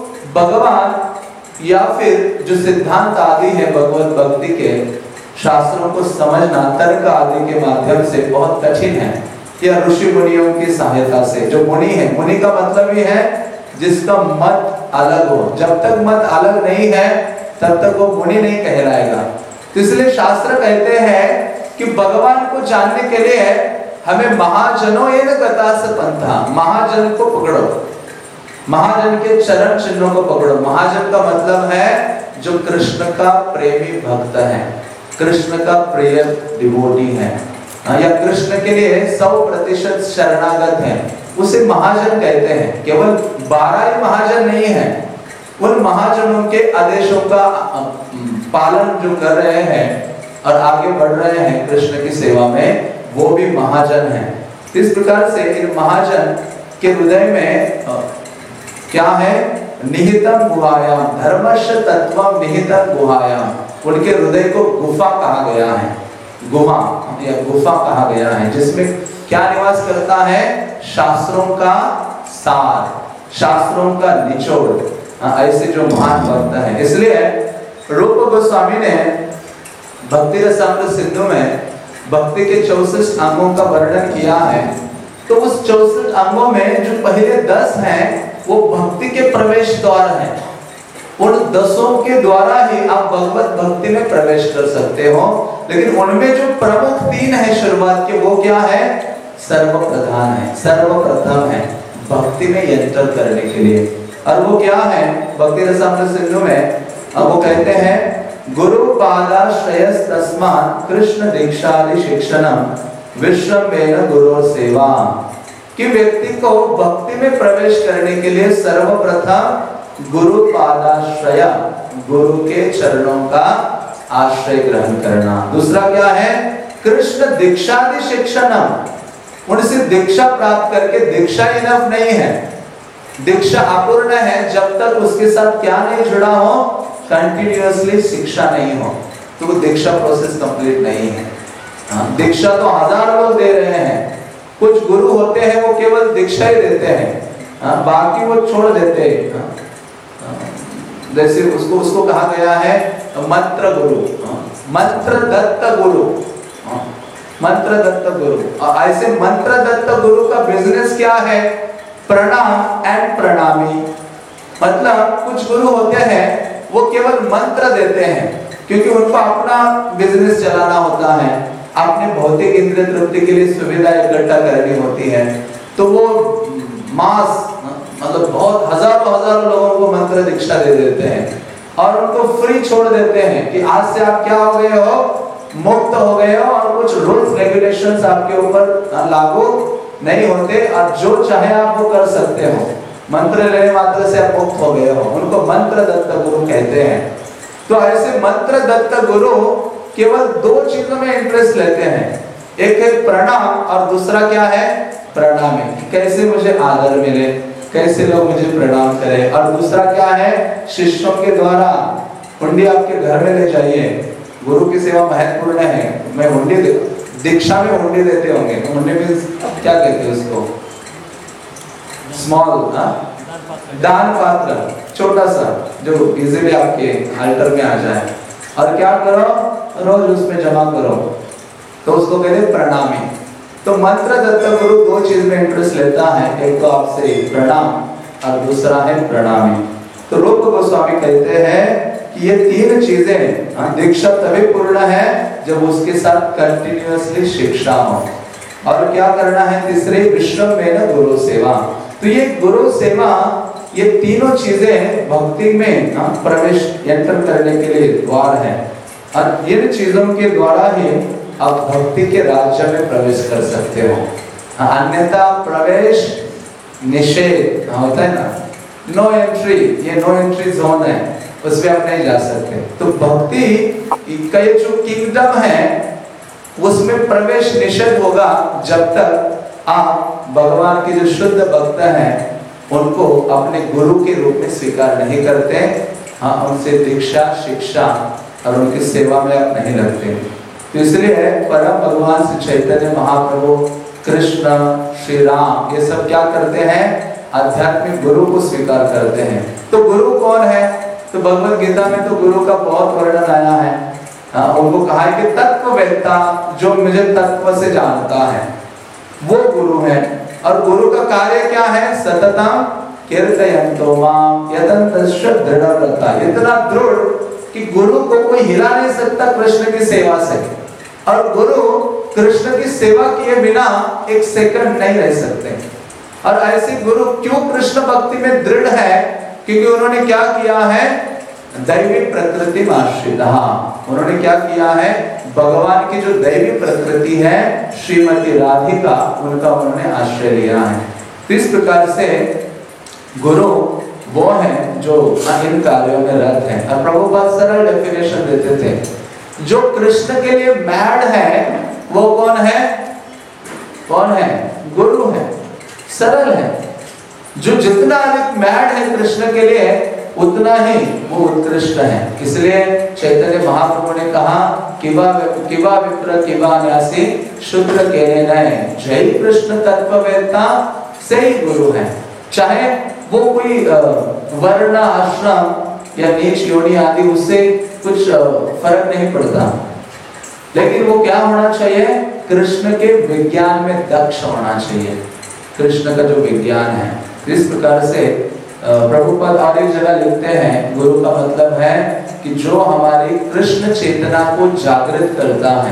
भगवान या फिर जो सिद्धांत आदि है भगवत भक्ति के, शास्त्रों को समझना तर्क आदि के माध्यम से बहुत कठिन है, या ऋषि मुनियों की सहायता से। जो मुनि है, मुनि का मतलब ये है जिसका मत अलग हो। जब तक मत अलग नहीं है तब तक वो मुनि नहीं कहलाएगा। तो इसलिए शास्त्र कहते हैं कि भगवान को जानने के लिए हमें महाजनों एन गतास पंथा, महाजन को पकड़ो, महाजन के चरण चिन्हों को पकड़ो। महाजन का मतलब है जो कृष्ण का प्रेमी भक्त है, कृष्ण का प्रिय डिवोटी है, या कृष्ण के लिए सौ प्रतिशत शरणागत है, उसे महाजन कहते हैं। केवल बारह ही महाजन नहीं है, उन महाजनों के आदेशों का पालन जो कर रहे हैं और आगे बढ़ रहे हैं कृष्ण की सेवा में, वो भी महाजन है। इस प्रकार से इन महाजन के हृदय में क्या है? निहितम गुहायाम, धर्मश तत्वम निहितम गुहायाम। उनके हृदय को गुफा कहा गया है, गुहा या गुफा कहा गया है, जिसमें क्या निवास करता है? शास्त्रों का सार, शास्त्रों का निचोड़। ऐसे जो महान भक्त है। इसलिए रूप गोस्वामी ने भक्ति रसामृत सिंधु में भक्ति के चौसठ अंगों का वर्णन किया है। तो उस चौसठ अंगों में जो पहले दस हैं वो भक्ति के प्रवेश द्वार हैं। उन दसों के द्वारा ही आप भगवत भक्ति में प्रवेश कर सकते हो। लेकिन उनमें जो प्रमुख तीन है शुरुआत के, वो क्या है? सर्वप्रधान है, सर्वप्रथम है भक्ति में एंटर करने के लिए। और वो क्या है? भक्ति रसामृत सिंधु में अब वो कहते हैं गुरु पादाश्रयस तस्मात् कृष्ण दीक्षादि शिक्षणम विश्वमेन गुरु सेवा। कि व्यक्ति को भक्ति में प्रवेश करने के लिए सर्वप्रथम गुरु पादाश्रय, गुरु के चरणों का आश्रय ग्रहण करना। दूसरा क्या है? कृष्ण दीक्षादि शिक्षणम, उनसे दीक्षा प्राप्त करके। दीक्षा इनफ नहीं है, दीक्षा अपूर्ण है जब तक उसके साथ क्या नहीं जुड़ा हो, कंटिन्यूअसली शिक्षा नहीं हो, तो वो दीक्षा प्रोसेस कंप्लीट नहीं है। हाँ, दीक्षा तो हजार लोग दे रहे हैं। कुछ गुरु होते हैं वो केवल दीक्षा ही देते हैं, हाँ, बाकी वो छोड़ देते हैं। हाँ, जैसे उसको उसको कहा गया है मंत्र गुरु, हाँ, मंत्र दत्त गुरु, हाँ, मंत्र दत्त गुरु। ऐसे मंत्र दत्त गुरु का बिजनेस क्या है? प्रणाम एंड प्रणामी। मतलब कुछ गुरु होते हैं वो केवल मंत्र देते हैं, क्योंकि उनको अपना बिजनेस चलाना होता है, अपने भौतिक इंद्रिय तृप्ति के लिए सुविधा इकट्ठा करनी होती है। तो वो मास मतलब बहुत हजारों हजारों लोगों को मंत्र दीक्षा दे देते हैं और उनको फ्री छोड़ देते हैं कि आज से आप क्या हो गए हो? मुक्त हो गए हो, और कुछ रूल्स रेगुलेशंस आपके ऊपर लागू नहीं होते और जो चाहे आप वो कर सकते हो। मंत्र लेने मात्र से आप मुक्त हो गए हो। उनको मंत्र दत्त गुरु कहते हैं। तो ऐसे मंत्र दत्त गुरु केवल दो चीजों में इंटरेस्ट लेते हैं, एक है प्रणाम और दूसरा क्या है? प्रणामी। कैसे मुझे आदर मिले, कैसे लोग मुझे प्रणाम करें। और दूसरा क्या है? शिष्यों के द्वारा हुंडी आपके घर में ले जाइए। गुरु की सेवा महत्वपूर्ण है। मैं हुंडी दे, दीक्षा में हुंडी देते होंगे, तो हुंडी में क्या कहते हैं उसको? स्मॉल दान पात्र, छोटा सा, जो इजीली आपके अल्टर में आ जाए। और क्या करो, रोज उसमें जमा करो, तो उसको कहते प्रणामी। तो मंत्र दत्त गुरु दो चीज में इंटरेस्ट लेता है, एक तो आपसे प्रणाम और दूसरा है प्रणामी। तो रूप गोस्वामी कहते हैं कि ये तीन चीजें दीक्षा तभी पूर्ण है जब उसके साथ कंटिन्यूअसली शिक्षा हो। और क्या करना है, तीसरे विश्व में न गुरु सेवा। तो ये गुरु सेवा, ये तीनों चीजें भक्ति में प्रवेश एंटर करने के लिए द्वार है, और इन चीजों के द्वारा ही आप भक्ति के राज्य में प्रवेश कर सकते हो। अन्यथा प्रवेश निषेध होता है ना, नो एंट्री, ये नो एंट्री जोन है, उसमें आप नहीं जा सकते। तो भक्ति का ये जो किंगडम है उसमें प्रवेश निषेध होगा जब तक आप भगवान के जो शुद्ध भक्त हैं उनको अपने गुरु के रूप में स्वीकार नहीं करते, हाँ उनसे दीक्षा शिक्षा और उनकी सेवा में आप नहीं लगते। तो इसलिए परम भगवान श्री चैतन्य महाप्रभु, कृष्ण, श्री राम, ये सब क्या करते हैं, आध्यात्मिक गुरु को स्वीकार करते हैं। तो गुरु कौन है, तो भगवद गीता में तो गुरु का बहुत वर्णन आया है। हाँ, उनको कहा है कि तत्ववेत्ता, जो मुझे तत्व से जानता है वो गुरु है। और गुरु का कार्य क्या है, सततम कीर्तयन्तो माम यतन्तश्च दृढ़व्रता, इतना दृढ़ कि गुरु को कोई हिला नहीं सकता कृष्ण की सेवा से, और गुरु कृष्ण की सेवा किए बिना एक सेकंड नहीं रह सकते। और ऐसे गुरु क्यों कृष्ण भक्ति में दृढ़ है, क्योंकि उन्होंने क्या किया है, दैवी प्रकृति में आश्रित, उन्होंने क्या किया है, भगवान की जो दैवी प्रकृति है श्रीमती राधिका, उनका उन्होंने आश्रय लिया है। तो इस प्रकार से गुरु वो है जो इन कार्यों में रत है। और प्रभुपाद सरल डेफिनेशन देते थे, जो कृष्ण के लिए मैड है वो कौन है, कौन है, गुरु है, सरल है। जो जितना अधिक मैड है कृष्ण के लिए उतना ही वो उत्कृष्ट है। इसलिए चैतन्य महाप्रभु ने कहा, किवा किवा विप्र किवा न्यासी शुद्र केने नए, जय कृष्ण तत्ववेत्ता से ही गुरु है। चाहे वो कोई वर्ण आश्रम या नीच योनि आदि, उससे कुछ फर्क नहीं पड़ता, लेकिन वो क्या होना चाहिए, कृष्ण के विज्ञान में दक्ष होना चाहिए, कृष्ण का जो विज्ञान है। इस प्रकार से प्रभुपाद और एक जगह लिखते हैं, गुरु का मतलब है कि जो हमारी कृष्ण चेतना को जागृत करता है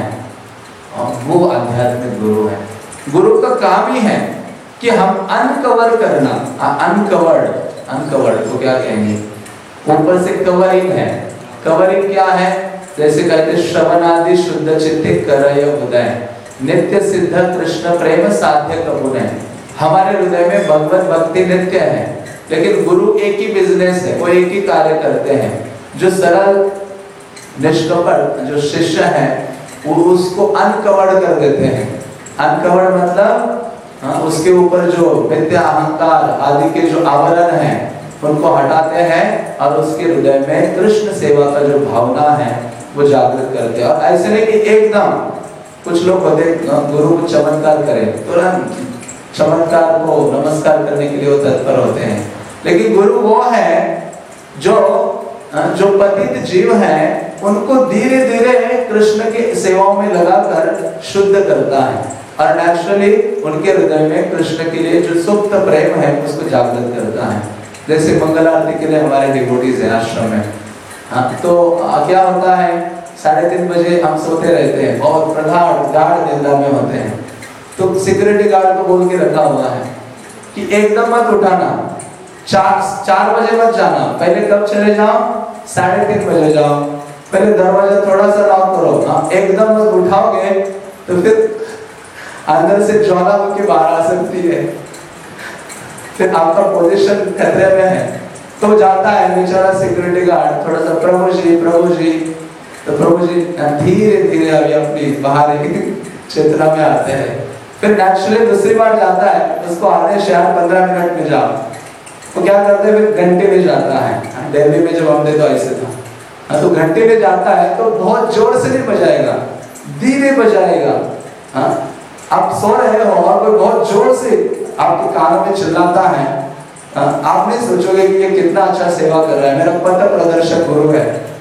वो आध्यात्मिक गुरु है। गुरु का काम ही है कि हम अनकवर करना, अनकवर्ड, अनकवर्ड को क्या कहेंगे, ऊपर से कवरिंग है। कवरिंग क्या है, जैसे कहते श्रवणादि शुद्ध चित्ते करय उदय, नित्य सिद्ध कृष्ण प्रेम साध्य कबुन है। हमारे हृदय में भगवत भक्ति नित्य है, लेकिन गुरु एक ही बिजनेस है, वो एक ही कार्य करते हैं। जो सरल निष्कपट जो शिष्य है वो उसको अनकवर्ड कर देते हैं। अनकवर्ड मतलब हाँ, उसके ऊपर जो विद्या अहंकार आदि के जो आवरण हैं उनको हटाते हैं और उसके हृदय में कृष्ण सेवा का जो भावना है वो जागृत करते हैं। और ऐसे नहीं कि एकदम, कुछ लोग होते गुरु को चमत्कार करें, तुरंत चमत्कार को नमस्कार करने के लिए वो तत्पर होते हैं, लेकिन गुरु वो है जो जो पतित जीव है उनको धीरे धीरे कृष्ण के सेवाओं में लगाकर शुद्ध करता है, और नेचुरली उनके हृदय में कृष्ण के लिए जो सुप्त प्रेम है उसको जागृत करता है। जैसे मंगल आरती के लिए हमारे डिवोटीज हैं आश्रम में, हाँ, तो क्या होता है, साढ़े तीन बजे हम सोते रहते हैं और प्रगाढ़ गाढ़ निद्रा में होते हैं, तो सिक्योरिटी गार्ड को बोल के रखा हुआ है कि एकदम मत उठाना, चार चार बजे मत जाना, पहले कब चले जाओ, साढ़े तीन बजे जाओ, पहले दरवाजा थोड़ा सा लॉक करो, हाँ, एकदम मत उठाओगे तो फिर अंदर से ज्वालामुखी बाहर आ सकती है, फिर आपका पोजीशन खतरे में है। तो जाता है बेचारा सिक्योरिटी गार्ड, थोड़ा सा प्रभु जी प्रभु जी, तो प्रभु जी धीरे धीरे अभी अपनी बाहर चेतना में आते हैं। फिर नेचुरली दूसरी बार जाता है, उसको आधे शहर पंद्रह मिनट में जाओ, तो क्या करते हैं, फिर घंटे में जाता है। दिल्ली में जब हम थे तो ऐसे था, हाँ, तो घंटे में जाता है तो बहुत जोर से नहीं बजाएगा, धीरे बजाएगा। हाँ, आप सो रहे हो और कोई बहुत जोर से आपके कानों में चिल्लाता है, हाँ, आप नहीं सोचोगे कि ये कितना अच्छा सेवा कर रहा है, मेरा पथ प्रदर्शक गुरु है,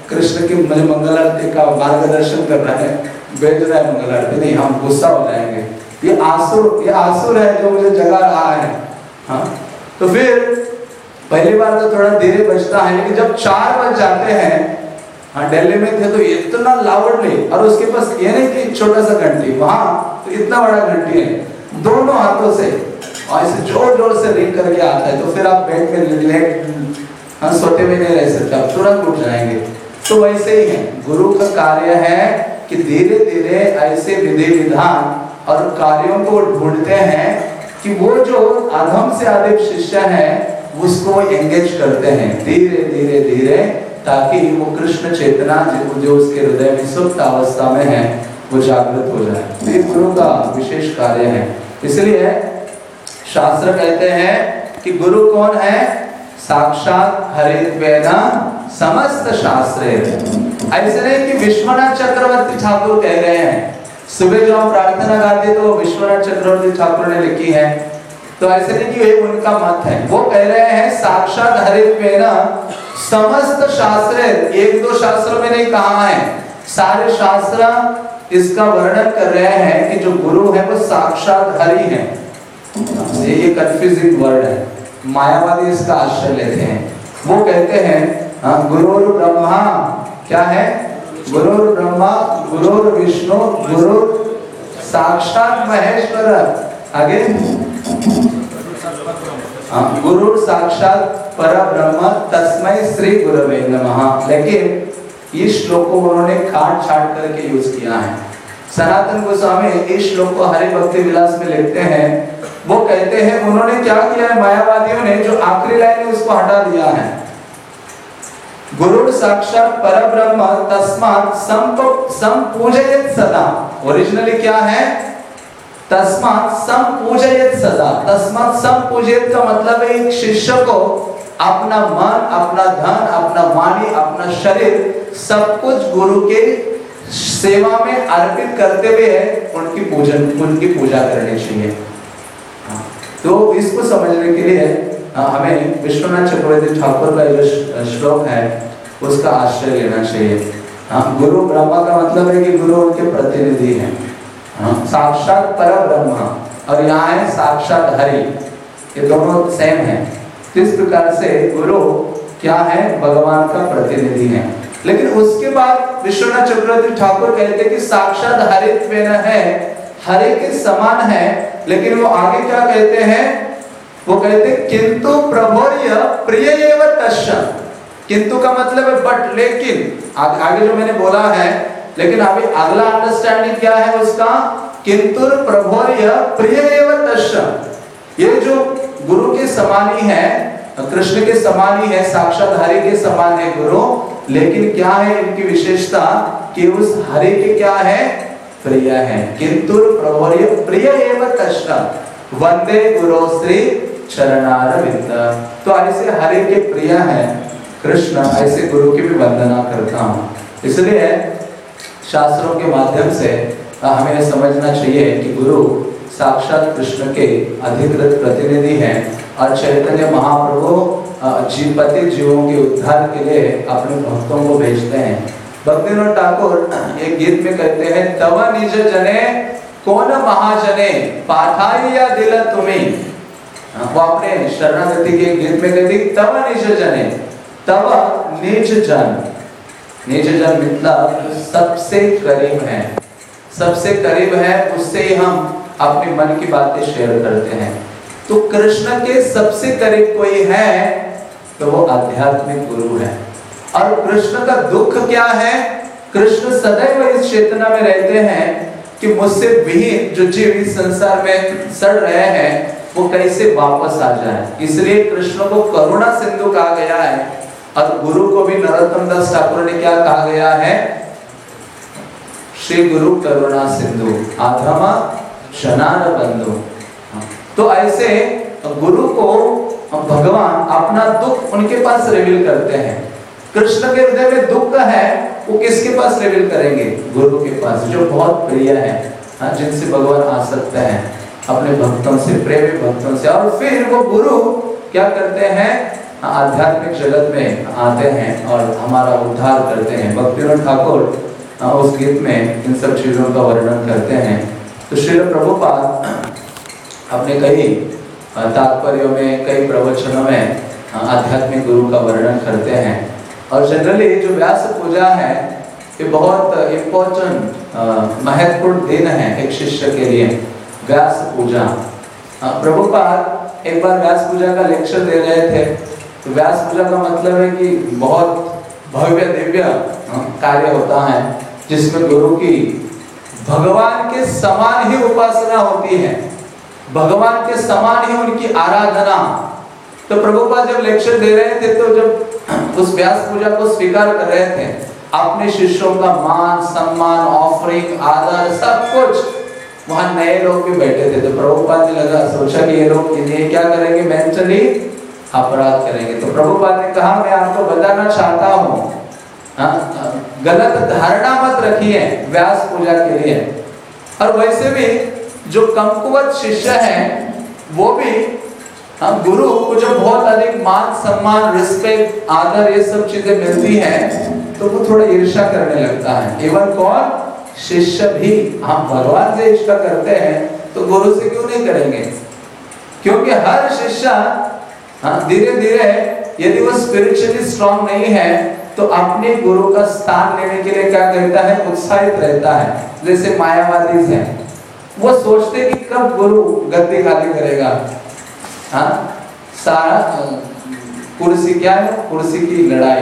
कृष्ण की मुझे मंगल आरती का मार्गदर्शन कर रहा है, भेज रहा है मंगल आरती, नहीं हम गुस्सा हो जाएंगे, ये आसुर ये आसुर है जो मुझे जगा रहा है। हाँ तो फिर पहली बार तो थोड़ा धीरे बजता है, लेकिन जब चार बज जाते हैं, हाँ दिल्ली में थे तो इतना लाउडली, और उसके पास ये नहीं कि छोटा सा घंटी, वहाँ तो इतना बड़ा घंटी है, दोनों हाथों से ऐसे जोर जोर से रिंग करके आता है, तो फिर आप बेड में लेट हाँ सोते में नहीं रह सकते, आप तुरंत उठ जाएंगे। तो वैसे ही है, गुरु का कार्य है कि धीरे धीरे ऐसे विधि विधान और कार्यों को ढूंढते हैं कि वो जो अधम से अधिक शिष्य है उसको एंगेज करते हैं धीरे धीरे धीरे, ताकि वो कृष्ण चेतना जो उसके हृदय में सुप्त अवस्था में है वो जागृत हो जाए। ये गुरु का विशेष कार्य है। इसलिए शास्त्र कहते हैं कि गुरु कौन है? साक्षात हरिद्वेन समस्त शास्त्रे। ऐसे नहीं कि विश्वनाथ चक्रवर्ती ठाकुर कह रहे हैं, सुबह जो हम प्रार्थना गाते तो विश्वनाथ चक्रवर्ती ठाकुर ने लिखी है, तो ऐसे नहीं कि ये उनका मत है, वो कह रहे हैं साक्षात हरिद्वेन समस्त शास्त्र। एक दो शास्त्रों में नहीं कहा है, सारे शास्त्र इसका वर्णन कर रहे हैं कि जो गुरु है वो साक्षात हरि है। ये कंफ्यूजिंग वर्ड है, मायावादी इसका आश्रय लेते हैं। वो कहते हैं गुरु ब्रह्मा, क्या है? गुरु ब्रह्मा, गुरु विष्णु, गुरु साक्षात महेश्वर। आगे गुरु साक्षात परब्रह्म तस्मै श्री गुरवे नमः। लेकिन इस श्लोक को उन्होंने काट छाट करके यूज किया है। सनातन गोस्वामी इस श्लोक को हरि भक्ति विलास में लिखते हैं, वो कहते हैं उन्होंने क्या किया है, मायावादियों ने जो आखिरी लाइन है उसको हटा दिया है। गुरु साक्षात परब्रह्म तस्मात् संपूजयेत् सदा। ओरिजिनली क्या है? तस्मात् संपूजयेत् सदा। तस्मात् संपूजयेत् का मतलब है एक शिष्य को अपना मन, अपना धन, अपना वाणी, अपना शरीर सब कुछ गुरु के सेवा में अर्पित करते हुए उनकी पूजन उनकी पूजा करनी चाहिए। तो इसको समझने के लिए हमें विश्वनाथ चक्रवर्ती ठाकुर का जो श्लोक है उसका आश्रय लेना चाहिए। हाँ, गुरु ब्रह्मा का मतलब है कि गुरु उनके प्रतिनिधि हैं। हाँ, साक्षात परब्रह्म और यहाँ है साक्षात हरि, ये दोनों सेम है। इस प्रकार से गुरु क्या है? भगवान का प्रतिनिधि है। लेकिन उसके बाद विश्वनाथ चक्रवर्ती ठाकुर कहते हैं कि साक्षात हरित्वेन है, हरि के समान है। लेकिन वो आगे क्या कहते हैं? वो कहते हैं किंतु प्रभोर्य प्रिय एव तस्य। किंतु का मतलब है बट, लेकिन आगे, आगे जो मैंने बोला है, लेकिन अभी अगला अंडरस्टैंडिंग क्या है उसका? किंतु प्रभोर्य प्रिय एव तस्य। ये जो गुरु के समान ही है, कृष्ण के समान ही है, साक्षात हरि के समान है गुरु, लेकिन क्या है इनकी विशेषता कि उस हरि के क्या है? प्रिय है। किंतु प्रभोर्य प्रिय एव तस्य वंदे गुरु श्री चरणारविंद। तो ऐसे हरि के प्रिय है कृष्ण, ऐसे गुरु की भी वंदना करता हूँ। इसलिए शास्त्रों के माध्यम से हमें समझना चाहिए कि गुरु साक्षात कृष्ण के अधिकृत प्रतिनिधि हैं और चैतन्य महाप्रभु जीवपति जीवों के उद्धार के लिए अपने भक्तों को भेजते हैं। भक्तिविनोद ठाकुर एक गीत में कहते हैं, तव निज जने कौन महाजने पाठाइया दिल तुम्हें। वो अपने शरणागति के गीत में कहते हैं, तव निज जने, तव निज जन। निज जन मतलब सबसे करीब है, सबसे करीब है, उससे ही हम अपने मन की बातें शेयर करते हैं। तो कृष्ण के सबसे करीब कोई है तो वो आध्यात्मिक गुरु है। और कृष्ण का दुख क्या है? कृष्ण सदैव इस चेतना में रहते हैं कि मुझसे विहीन जो जीव इस संसार में सड़ रहे हैं वो कैसे वापस आ जाए। इसलिए कृष्ण को करुणा सिंधु कहा गया है और गुरु को भी नरोत्तम दास ठाकुर ने क्या कहा गया है? श्री गुरु करुणा सिंधु आधमा शनार बंधु। तो ऐसे गुरु को भगवान अपना दुख उनके पास रिवील करते हैं। कृष्ण के हृदय में दुख है, वो किसके पास रिवील करेंगे? गुरु के पास, जो बहुत प्रिय है, जिनसे भगवान आ सकते हैं अपने भक्तों से, प्रेमी भक्तों से। और फिर वो गुरु क्या करते हैं? आध्यात्मिक जगत में आते हैं और हमारा उद्धार करते हैं। भक्तिविनोद ठाकुर उस गीत में इन सब चीजों का वर्णन करते हैं। तो श्रील प्रभुपाद अपने कई तात्पर्यों में, कई प्रवचनों में आध्यात्मिक गुरु का वर्णन करते हैं। और जनरली जो व्यास पूजा है ये बहुत इम्पोर्टेंट महत्वपूर्ण दिन है एक शिष्य के लिए, व्यास पूजा। प्रभुपाद एक बार व्यास पूजा का लेक्चर दे रहे थे। तो व्यास पूजा का मतलब है कि बहुत भव्य दिव्य कार्य होता है जिसमें गुरु की भगवान के समान ही उपासना होती है, भगवान के समान ही उनकी आराधना। तो प्रभुपाद जब लेक्चर दे रहे थे तो जब उस व्यास पूजा को स्वीकार कर रहे थे, अपने शिष्यों का मान सम्मान, ऑफरिंग, आदर, सब कुछ, वहां नए लोग भी बैठे थे। तो प्रभुपाद ने लगा सोचा कि ये लोग इन्हें क्या करेंगे, मेंटली अपराध करेंगे। तो प्रभुपाद ने कहा मैं आपको बताना चाहता हूँ, गलत धारणा मत रखिए व्यास पूजा के लिए। और वैसे भी जो कमकुवत शिष्य हैं वो भी हम गुरु को जब बहुत अधिक मान सम्मान, रिस्पेक्ट, आदर ये सब चीजें मिलती हैं तो वो थोड़ा ईर्ष्या करने लगता है। इवन कौन, शिष्य भी। हम भगवान से ईर्ष्या करते हैं तो गुरु से क्यों नहीं करेंगे? क्योंकि हर शिष्य धीरे धीरे यदि वो स्पिरिचुअली स्ट्रांग नहीं है तो अपने गुरु का स्थान लेने के लिए क्या करता है, उत्साहित रहता है। जैसे मायावादी हैं, वो सोचते कि कब गुरु गद्दी खाली करेगा। हाँ, सारा कुर्सी क्या है, कुर्सी की लड़ाई।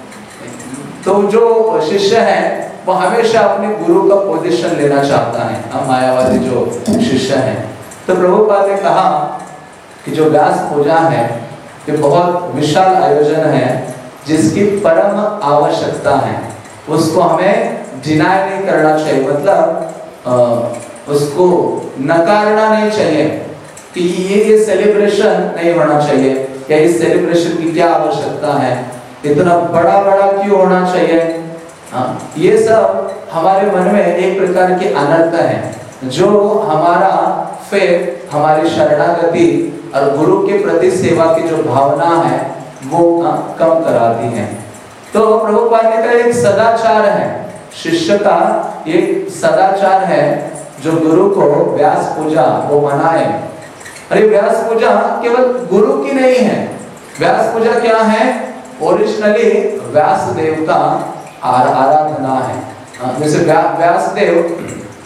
तो जो शिष्य है वो हमेशा अपने गुरु का पोजीशन लेना चाहता है, हम मायावादी जो शिष्य हैं। तो प्रभुपाद ने कहा कि जो व्यास पूजा है ये बहुत विशाल आयोजन है जिसकी परम आवश्यकता है। उसको हमें डिनाई नहीं करना चाहिए, मतलब आ, उसको नकारना नहीं चाहिए कि ये ये सेलिब्रेशन नहीं होना चाहिए, या इस सेलिब्रेशन की क्या आवश्यकता है, इतना बड़ा बड़ा क्यों होना चाहिए। हाँ, ये सब हमारे मन में एक प्रकार की अनर्थ है जो हमारा फेथ, हमारी शरणागति और गुरु के प्रति सेवा की जो भावना है वो कम कराती है। तो प्रभुपाद ने कहा एक सदाचार है, शिष्य का एक सदाचार है जो गुरु को व्यास पूजा वो मनाए। अरे व्यास पूजा केवल गुरु की नहीं है, व्यास पूजा क्या है, ओरिजिनली व्यास देव का आराधना है। जैसे व्यास देव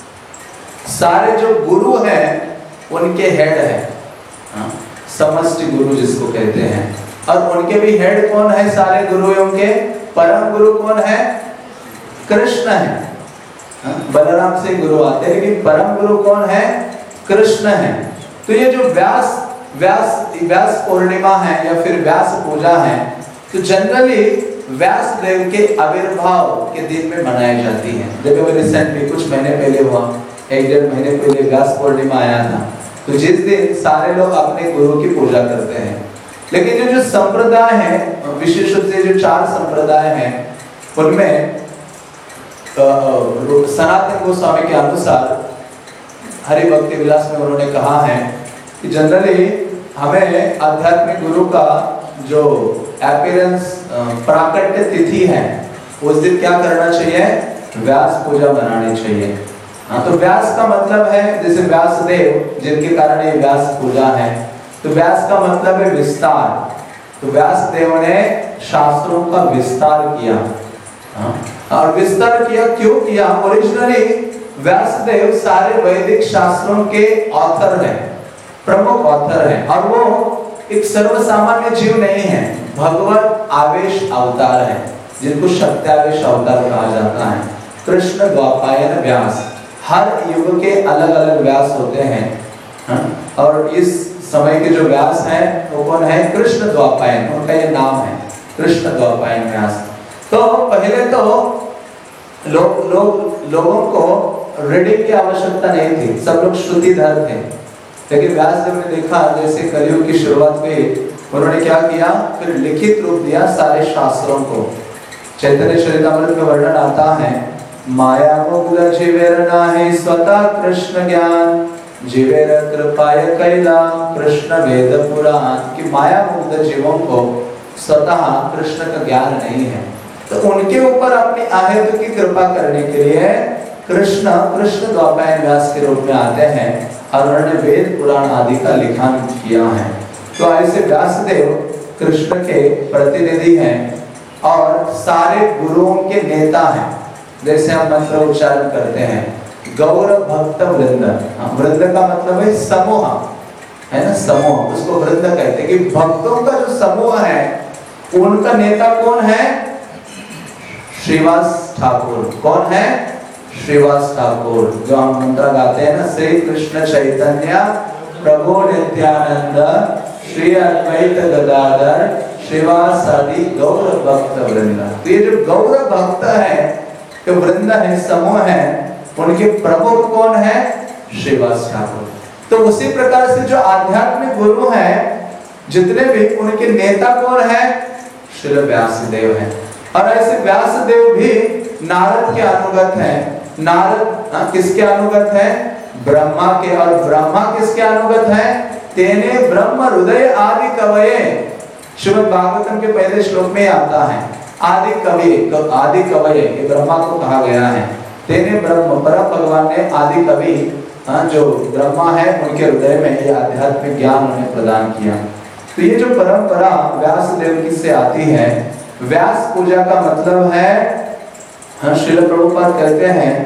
सारे जो गुरु हैं उनके हेड है, समष्टि गुरु जिसको कहते हैं। और उनके भी हेड कौन है, सारे गुरुओं के परम गुरु कौन है, कृष्ण है। बलराम से गुरु आते हैं लेकिन परम गुरु कौन है, कृष्ण है। तो ये जो व्यास व्यास व्यास पूर्णिमा है या फिर व्यास पूजा है तो जनरली व्यास देव के आविर्भाव के दिन में मनाई जाती है। जब रिसेंटली कुछ महीने पहले हुआ, एक डेढ़ महीने पहले व्यास पूर्णिमा आया था, तो जिस दिन सारे लोग अपने गुरु की पूजा करते हैं। लेकिन जो जो संप्रदाय है, विशेष रूप से जो चार संप्रदाय हैं उनमें सनातन गोस्वामी के अनुसार हरि भक्ति विलास में उन्होंने कहा है कि जनरली हमें आध्यात्मिक गुरु का जो अपीयरेंस प्राकट्य तिथि है उस दिन क्या करना चाहिए, व्यास पूजा मनानी चाहिए। हाँ, तो व्यास का मतलब है जैसे व्यास देव जिनके कारण ये व्यास पूजा है, तो व्यास का मतलब है विस्तार। तो व्यास देव ने शास्त्रों का विस्तार किया। हाँ, और विस्तार किया क्यों किया, ओरिजिनली व्यास देव सारे वैदिक शास्त्रों के ऑथर हैं, प्रमुख ऑथर हैं। और वो एक सर्वसामान्य जीव नहीं है, भगवत आवेश अवतार है जिनको शक्त्यावेश अवतार कहा जाता है। कृष्ण द्वापायन व्यास, हर युग के अलग अलग व्यास होते हैं। हाँ? और इस समय के जो व्यास हैं वो कौन है, कृष्ण द्वापायन, उनका ये नाम है कृष्ण द्वापायन व्यास। तो पहले तो लोग लोग लोगों को रीडिंग की आवश्यकता नहीं थी, सब लोग श्रुतिधर थे। लेकिन व्यासदेव ने देखा जैसे कलयुग की शुरुआत हुई, उन्होंने क्या किया, फिर लिखित रूप दिया सारे शास्त्रों को। चैतन्य चरितामृत में वर्णन आता है, माया मुग्ध जीवेर नाहि स्वतः कृष्ण ज्ञान, जीवेर कृपाय कैला कृष्ण वेद पुराण। कि माया मुग्ध जीवों को स्वतः कृष्ण का ज्ञान नहीं है, तो उनके ऊपर अपनी अहेतु की कृपा करने के लिए कृष्ण कृष्ण द्वापायन व्यास के रूप में आते हैं और उन्होंने वेद पुराण आदि का लिखन किया है। तो ऐसे व्यासदेव कृष्ण के प्रतिनिधि हैं और सारे गुरुओं के नेता हैं। जैसे हम मंत्र उच्चारण करते हैं गौर भक्त वृंद, वृंद का मतलब है समूह, है ना, समूह, उसको वृंद कहते हैं कि भक्तों का जो समूह है उनका नेता कौन है? श्रीवास ठाकुर। कौन है? श्रीवास ठाकुर। जो हम मंत्र गाते हैं ना, श्री कृष्ण चैतन्य प्रभु नित्यानंद श्री अद्वैत गदाधर श्रीवास आदि गौर भक्त वृंद। तो ये जो गौर भक्त है, जो वृंद है, समूह है, उनके प्रमुख कौन है? श्रीवास ठाकुर। तो उसी प्रकार से जो आध्यात्मिक गुरु हैं, जितने भी उनके नेता कौन है? श्रील व्यासदेव हैं। और ऐसे व्यासदेव भी नारद के अनुगत हैं। नारद आ, किसके अनुगत है? ब्रह्मा के। और ब्रह्मा किसके अनुगत है? तेने ब्रह्म हृदय आदि कवये। श्रीमद् भागवतम के पहले श्लोक में आता है आदि कवि, आदि कवये, ये ब्रह्मा को कहा गया है। तेने ब्रह्म, परम भगवान ने आदि कवि जो ब्रह्मा है उनके हृदय में ये आध्यात्मिक ज्ञान उन्हें प्रदान किया। तो ये जो परंपरा व्यासदेव की से आती है, व्यास पूजा का मतलब है, श्रील प्रभुपाद कहते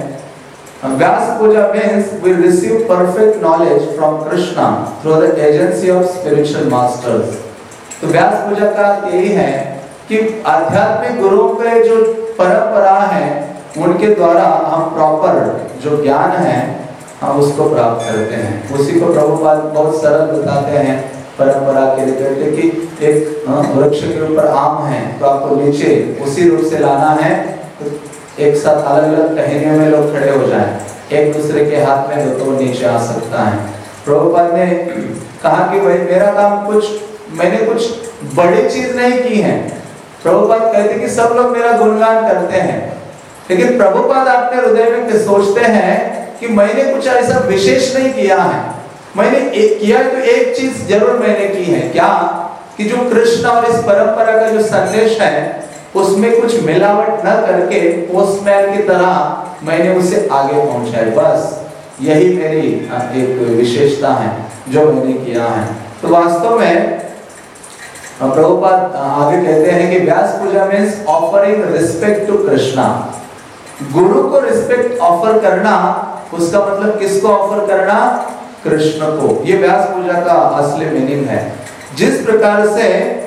हैं व्यास पूजा means we receive perfect knowledge from Krishna through the agency of spiritual masters। तो व्यास पूजा का यही है कि आध्यात्मिक गुरुओं के जो परंपरा है उनके द्वारा हम प्रॉपर जो ज्ञान है हम उसको प्राप्त करते हैं। उसी को प्रभुपाद बहुत सरल बताते हैं परंपरा के लिए। कहते कि एक वृक्ष के ऊपर आम है तो आपको नीचे उसी रूप से लाना है, तो एक साथ अलग अलग टहनियों में लोग खड़े हो जाएं, एक दूसरे के हाथ में हो तो वो नीचे आ सकता है। प्रभुपाद ने कहा कि भाई मेरा काम कुछ, मैंने कुछ बड़ी चीज नहीं की है। प्रभुपाद कहते कि सब लोग मेरा गुणगान करते हैं, लेकिन प्रभुपाद अपने हृदय में सोचते हैं कि मैंने कुछ ऐसा विशेष नहीं किया है। मैंने एक किया तो एक चीज जरूर मैंने की है, क्या? कि जो कृष्ण और इस परंपरा का जो संदेश है उसमें कुछ मिलावट न करके पोस्टमैन की तरह मैंने उसे आगे पहुंचाया। बस यही मेरी एक विशेषता है जो मैंने किया है। तो वास्तव में प्रभुपाद आगे कहते हैं कि Vyasa Puja means offering respect to Krishna. गुरु को रिस्पेक्ट ऑफर करना, उसका मतलब किसको ऑफर करना? कृष्ण को। ये व्यास पूजा का असली मीनिंग है। जिस प्रकार से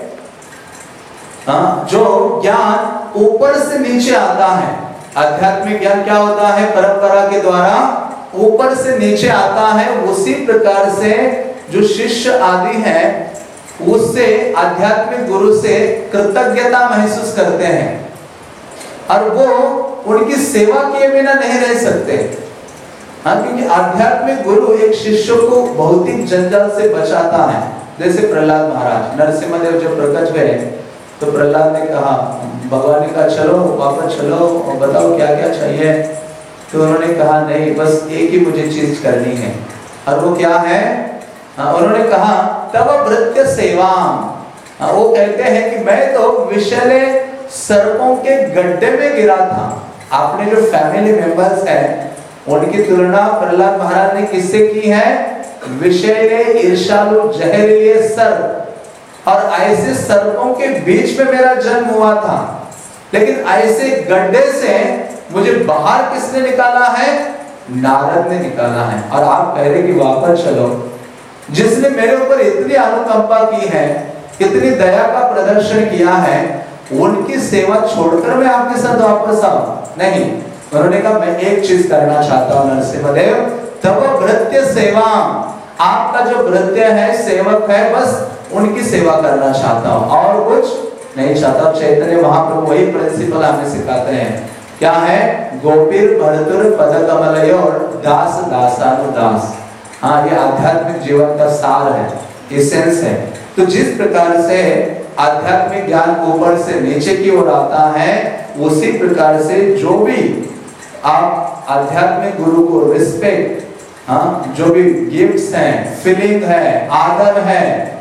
हाँ, जो ज्ञान ऊपर से नीचे आता है, आध्यात्मिक ज्ञान क्या होता है? परंपरा के द्वारा ऊपर से नीचे आता है। उसी प्रकार से जो शिष्य आदि है उससे आध्यात्मिक गुरु से कृतज्ञता महसूस करते हैं और वो उनकी सेवा किए बिना नहीं रह सकते। हाँ, क्योंकि आध्यात्मिक गुरु एक शिष्य को भौतिक जंजाल से बचाता है। जैसे प्रहलाद महाराज, नरसिम्हदेव जब प्रकट हुए तो प्रहलाद ने कहा, भगवान ने कहा चलो वापस चलो और बताओ क्या क्या चाहिए। तो उन्होंने कहा नहीं, बस एक ही मुझे चीज करनी है। और वो क्या है? हाँ, उन्होंने कहा तब भृत्य सेवा। हाँ, वो कहते हैं कि मैं तो विषैले सर्पों के गड्ढे में गिरा था। आपने जो फैमिली मेंबर्स हैं उनकी तुलना प्रहलाद महाराज ने किससे की है? विषैले ईर्ष्यालु जहरीले सर्प, और ऐसे सर्पों के बीच में मेरा जन्म हुआ था। लेकिन ऐसे गड्ढे से मुझे बाहर किसने निकाला है? नारद ने निकाला है। और आप कह रहे कि वापस चलो। जिसने मेरे ऊपर इतनी अनुकंपा की है, इतनी दया का प्रदर्शन किया है, उनकी सेवा छोड़कर मैं आपके साथ वापस आऊं? नहीं। उन्होंने कहा मैं एक चीज करना चाहता हूं नरसिम्हदेव, तब भृत्य सेवा। आपका जो भृत्य है, सेवक है, बस उनकी सेवा करना चाहता हूं और कुछ नहीं चाहता। चैतन्य महाप्रभु वही प्रिंसिपल हमें सिखाते हैं। क्या है? गोपीर भरतुर पद कमलयोर दास दासानुदास। हाँ, ये आध्यात्मिक जीवन का सार है, एसेंस है। तो जिस प्रकार से आध्यात्मिक ज्ञान ऊपर से नीचे की ओर आता है, उसी प्रकार से जो भी आप आध्यात्मिक गुरु को रिस्पेक्ट, हाँ, जो भी गिफ्ट्स हैं, फीलिंग है, आदर है,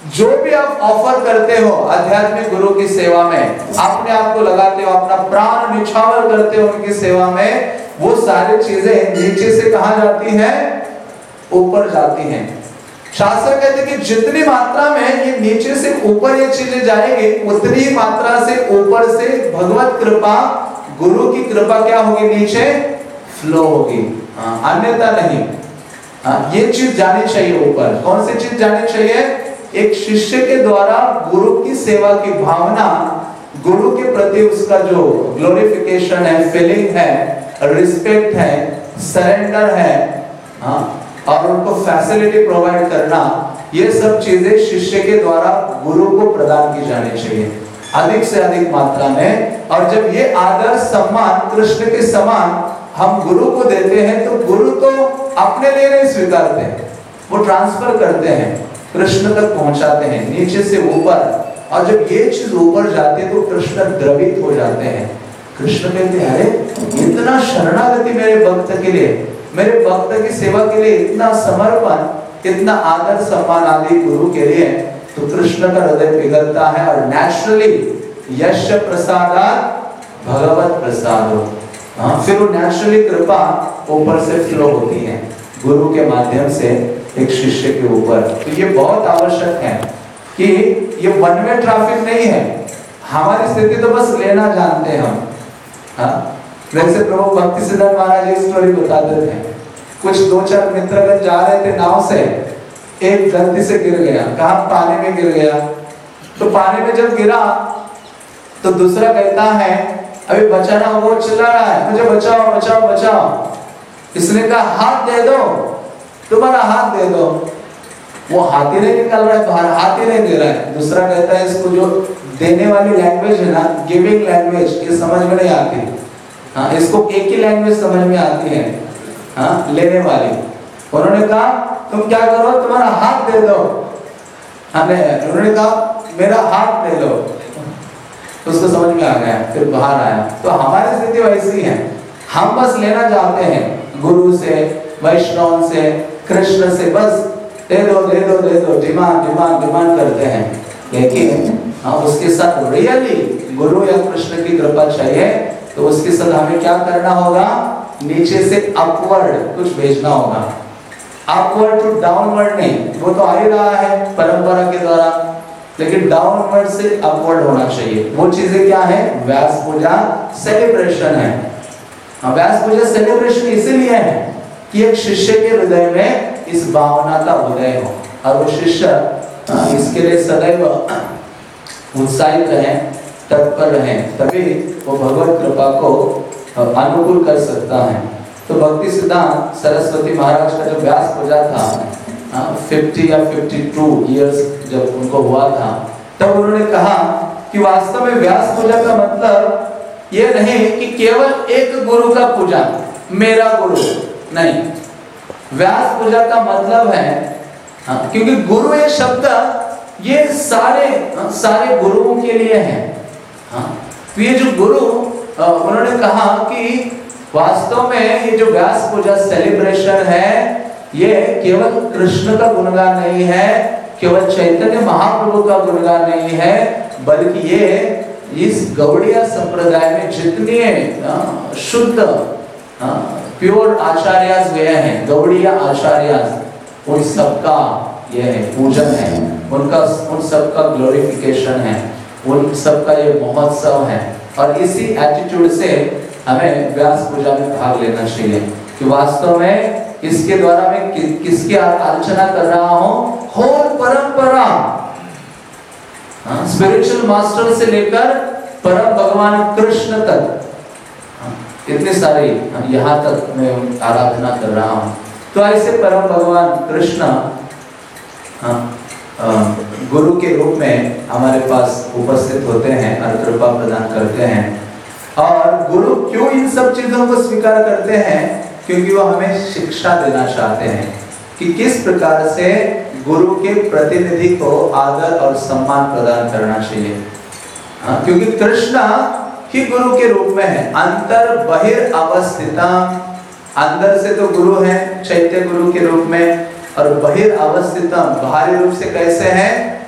जो भी आप ऑफर करते हो आध्यात्मिक गुरु की सेवा में, अपने आप को लगाते हो, अपना प्राण निछावर करते हो उनकी सेवा में, वो सारी चीजें नीचे से कहां जाती हैं? ऊपर जाती हैं। शास्त्र कहते हैं कि जितनी मात्रा में ये नीचे से ऊपर ये चीजें जाएंगी, उतनी मात्रा से ऊपर से भगवत कृपा, गुरु की कृपा क्या होगी? नीचे फ्लो होगी, अन्यथा नहीं। हाँ, ये चीज जानी चाहिए ऊपर। कौन सी चीज जानी चाहिए? एक शिष्य के द्वारा गुरु की सेवा की भावना, गुरु के प्रति उसका जो ग्लोरिफिकेशन है, फीलिंग है, रिस्पेक्ट है, सरेंडर है, हाँ, और उनको फैसिलिटी प्रोवाइड करना, ये सब चीजें शिष्य के द्वारा गुरु को प्रदान की जानी चाहिए अधिक से अधिक मात्रा में। और जब ये आदर सम्मान कृष्ण के समान हम गुरु को देते हैं, तो गुरु तो अपने लिए नहीं स्वीकारते, वो ट्रांसफर करते हैं, कृष्ण तक पहुंचाते हैं, नीचे से ऊपर। और जब ये चीज ऊपर जाती है तो कृष्ण द्रवित हो जाते हैं। कृष्ण कहते हैं, अरे इतना शरणागति मेरे भक्त के लिए, मेरे भक्त की सेवा के लिए इतना समर्पण, इतना आदर सम्मान आदि गुरु के लिए, तो कृष्ण का हृदय पिघलता है। और नेचुरली यश प्रसादात् भगवत प्रसादो, हाँ, फिर वो नेचुरली कृपा ऊपर से फ्लो होती है गुरु के माध्यम से एक शिष्य के ऊपर। तो ये बहुत आवश्यक है कि ये वन वे ट्रैफिक नहीं है। हमारी स्थिति तो बस लेना जानते हैं हम, हाँ? जैसे प्रभु भक्ति सिद्धार्थ महाराज एक स्टोरी बताते थे, कुछ दो चार मित्रगण जा रहे थे नाव से, एक गलती से गिर गया, कहा पानी में गिर गया। तो पानी में जब गिरा तो दूसरा कहता है अभी बचाना, वो चिल्ला रहा है मुझे बचाओ बचाओ बचाओ। इसने कहा हाथ दे दो, तुम्हारा हाथ दे दो। वो हाथ ही नहीं निकल रहा है बाहर, हाथ ही नहीं दे रहा है। दूसरा कहता है इसको जो देने वाली लैंग्वेज है ना, गिविंग लैंग्वेज, ये समझ में नहीं आती, हाँ, इसको एक ही लैंग्वेज समझ में आती है, हाँ, लेने वाली। उन्होंने कहा तुम क्या करो, तुम्हारा हाथ दे दो। उन्होंने कहा मेरा हाथ दे दो, उसको समझ में आ गया, फिर बाहर आया। तो हमारी स्थिति वैसी है, हम बस लेना चाहते हैं गुरु से, वैष्णव से, कृष्ण से, बस दे दो दे दो दे दो, डिमांड डिमांड डिमांड करते हैं। लेकिन हाँ, उसके साथ रियली गुरु या कृष्ण की कृपा चाहिए, तो उसके साथ हमें क्या करना होगा? नीचे से अपवर्ड कुछ भेजना होगा, अपवर्ड टू डाउनवर्ड नहीं। वो तो आ ही रहा है परंपरा के द्वारा, लेकिन डाउनवर्ड से अपवर्ड होना चाहिए। वो चीजें क्या है? व्यास पूजा सेलिब्रेशन है। व्यास पूजा सेलिब्रेशन इसीलिए है कि एक शिष्य के हृदय में इस भावना का उदय हो, और वो शिष्य इसके लिए सदैव उत्साहित रहे, तत्पर रहे, तभी वो भगवत कृपा को अनुकूल कर सकता है। तो भक्ति सिद्धांत सरस्वती महाराज का जो व्यास पूजा था, फिफ्टी या फिफ्टी टू इयर्स जब उनको हुआ था, तब उन्होंने कहा कि वास्तव में व्यास पूजा का मतलब ये नहीं कि केवल एक गुरु का पूजा, मेरा गुरु नहीं। व्यास पूजा का मतलब है, हाँ, क्योंकि गुरु ये शब्द ये सारे हाँ, सारे गुरुओं के लिए है, हाँ। तो ये जो गुरु, उन्होंने कहा कि वास्तव में ये जो व्यास पूजा सेलिब्रेशन है, ये केवल कृष्ण का गुणगान नहीं है, केवल चैतन्य महाप्रभु का गुणगान नहीं है, बल्कि ये इस गौड़िया संप्रदाय में जितने शुद्ध प्योर आचार्य गए हैं, गौड़िया आचार्य, उन सबका ये है पूजन है, उनका उन सबका ग्लोरिफिकेशन है, उन सबका ये महोत्सव है। और इसी एटीट्यूड से हमें व्यास पूजा में भाग लेना चाहिए कि वास्तव में इसके द्वारा मैं कि, किसकी आलोचना कर रहा हूँ? होल परंपरा, स्पिरिचुअल मास्टर से लेकर परम भगवान कृष्ण तक, इतने सारे यहाँ तक मैं आराधना कर रहा हूँ। तो ऐसे परम भगवान कृष्ण गुरु के रूप में हमारे पास उपस्थित होते हैं और कृपा प्रदान करते हैं। और गुरु क्यों इन सब चीजों को स्वीकार करते हैं? क्योंकि वो हमें शिक्षा देना चाहते हैं कि किस प्रकार से गुरु के प्रतिनिधि को आदर और सम्मान प्रदान करना चाहिए। हाँ, क्योंकि कृष्ण ही गुरु के रूप में है, अंतर बहिर अवस्थिता। अंदर से तो गुरु है चैत्य गुरु के रूप में, और बहिर अवस्थितम बाहरी रूप से कैसे है?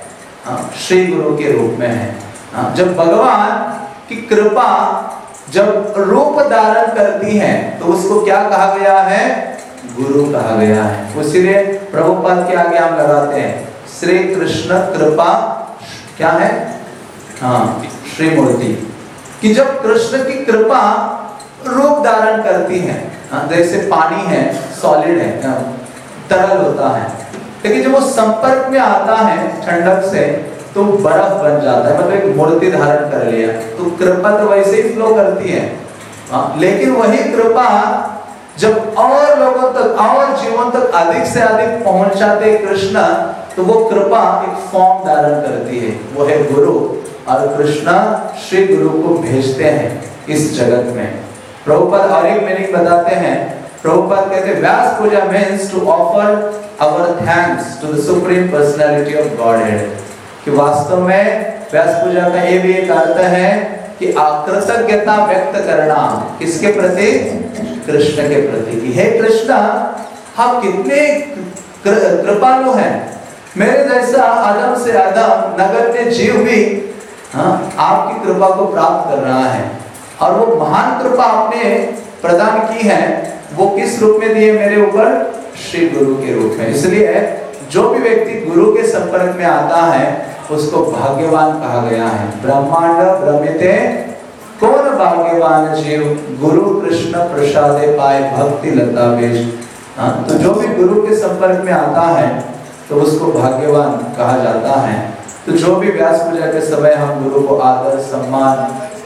श्री गुरु के रूप में है। जब भगवान की कृपा जब रूप धारण करती है तो उसको क्या कहा गया है? गुरु कहा गया है। इसीलिए प्रभुपाद के आगे हम लगाते हैं श्री कृष्ण कृपा क्या है? हाँ, श्री मूर्ति। कि जब कृष्ण की कृपा रूप धारण करती है, जैसे पानी है, सॉलिड है, तरल होता है, लेकिन जब वो संपर्क में आता है ठंडक से तो बर्फ बन जाता है, मतलब एक मूर्ति धारण कर लिया। तो कृपा तो वैसे ही फ्लो करती है, लेकिन वही कृपा जब और लोगों तक और जीवन तक अधिक से अधिक पहुंचाते कृष्ण, तो वो कृपा एक फॉर्म धारण करती है, वो है गुरु। और कृष्ण श्री गुरु को भेजते हैं इस जगत में। प्रभुपाद और एक मीनिंग बताते हैं। प्रभुपाद कहते हैं Vyasa Puja means to offer our thanks to the supreme personality of godhead. कि वास्तव में व्यास पूजा का ये भी एक अर्थ है कि कृतज्ञता व्यक्त करना किसके प्रति? कृष्ण के प्रति। कि हे कृष्ण, हम कितने कृपालु हैं, मेरे जैसा आदम से आदम नगण्य जीव भी हाँ आपकी कृपा को प्राप्त कर रहा है। और वो महान कृपा आपने प्रदान की है, वो किस रूप में दिए मेरे ऊपर? श्री गुरु के रूप में। इसलिए जो भी व्यक्ति गुरु के संपर्क में आता है उसको भाग्यवान कहा गया है। ब्रह्मांड भ्रमिते कौन भाग्यवान जीव, गुरु कृष्ण प्रसादे पाए भक्ति लता बेज। हाँ, तो जो भी गुरु के संपर्क में आता है तो उसको भाग्यवान कहा जाता है। तो जो भी व्यास पूजा के समय हम गुरु को आदर, सम्मान,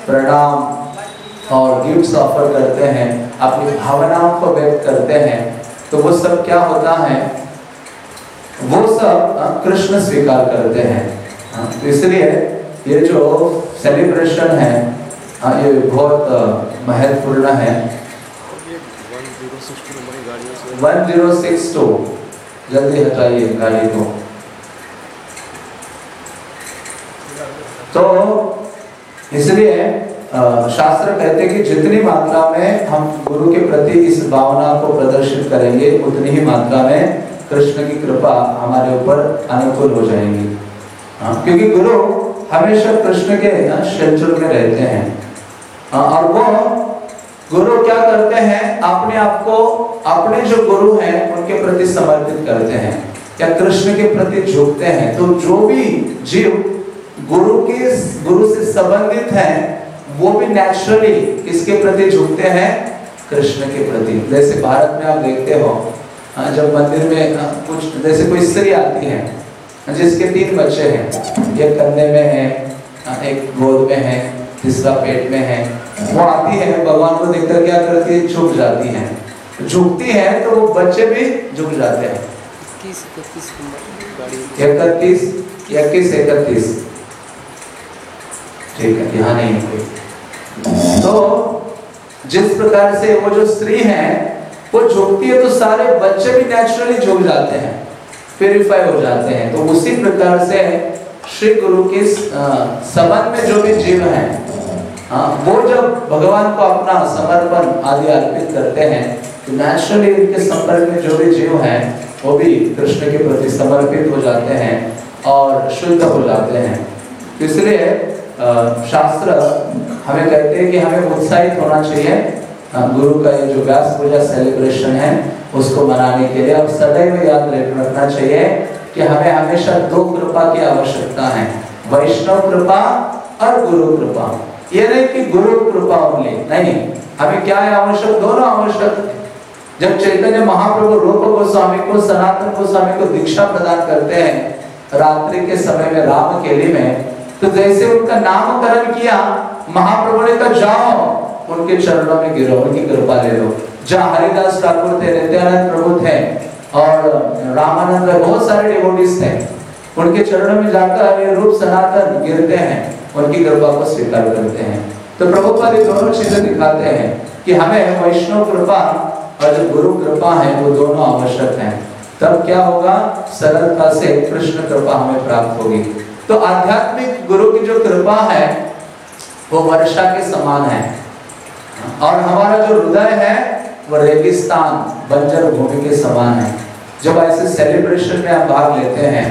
प्रणाम और गिफ्ट्स ऑफर करते हैं, अपनी भावनाओं को व्यक्त करते हैं, तो वो सब क्या होता है? वो सब कृष्ण स्वीकार करते हैं। तो इसलिए ये जो सेलिब्रेशन है ये बहुत महत्वपूर्ण है। वन जीरो सिक्स टू जल्दी हटाइए गाड़ी को। तो इसलिए शास्त्र कहते हैं कि जितनी मात्रा में हम गुरु के प्रति इस भावना को प्रदर्शित करेंगे उतनी ही मात्रा में कृष्ण की कृपा हमारे ऊपर अनुकूल हो जाएगी। क्योंकि गुरु हमेशा कृष्ण के शेल्टर में रहते हैं और वो गुरु क्या करते हैं? अपने आप को अपने जो गुरु हैं उनके प्रति समर्पित करते हैं या कृष्ण के प्रति झुकते हैं। तो जो भी जीव गुरु के गुरु से संबंधित हैं वो भी नेचुरली किसके प्रति झुकते हैं? कृष्ण के प्रति। जैसे भारत में आप देखते हो जब मंदिर में कुछ जैसे कोई स्त्री आती है जिसके तीन बच्चे हैं, एक कंधे में है, एक गोद में है, तीसरा पेट में है, वो आती है भगवान को देखकर क्या करती है? झुक जाती है। झुकती है तो वो बच्चे भी झुक जाते हैं। इकतीस इक्कीस इकतीस ठीक है, यहाँ नहीं है कोई। तो जिस प्रकार से वो जो स्त्री है वो झुकती है तो सारे बच्चे भी नेचुरली झुक जाते हैं, प्यूरिफाई हो जाते हैं। तो उसी प्रकार से श्री गुरु के संबंध में जो भी जीव हैं वो जब भगवान को अपना समर्पण आदि अर्पित करते हैं तो नेचुरली इनके संपर्क में जो भी जीव हैं वो भी कृष्ण के प्रति समर्पित हो जाते हैं और शुद्ध हो जाते हैं। इसलिए शास्त्र हमें कहते हैं कि हमें उत्साहित होना चाहिए गुरु का ये जो व्यास पूजा सेलिब्रेशन है उसको मनाने के लिए। और सदैव याद रखना चाहिए कि हमें हमेशा दो कृपा की आवश्यकता है, वैष्णव कृपा और गुरु कृपा। ये नहीं कि गुरु कृपा ओनली, नहीं, हमें क्या है आवश्यक? दोनों आवश्यक है। जब चैतन्य महाप्रभु रूप गोस्वामी को, सनातन गोस्वामी को दीक्षा प्रदान करते हैं रात्रि के समय में राम केली में, तो जैसे उनका नामकरण किया महाप्रभु ने कहा जाओ उनके चरणों में गिरो, उनकी कृपा ले लो। जहाँ हरिदास ठाकुर थे, नित्यानंद प्रभु थे और रामानंद, बहुत सारे डिवोटीज थे, उनके चरणों में जाकर ये रूप सनातन गिरते हैं, उनकी कृपा को स्वीकार करते हैं। तो प्रभुपाद ये दोनों चीजें दिखाते हैं कि हमें वैष्णव कृपा और जो गुरु कृपा है वो दोनों आवश्यक हैं। तब क्या होगा? सरलता से कृष्ण कृपा हमें प्राप्त होगी। तो आध्यात्मिक गुरु की जो कृपा है वो वर्षा के समान है और हमारा जो हृदय है वो रेगिस्तान, बंजर भूमि के समान है। जब ऐसे सेलिब्रेशन में आप भाग लेते हैं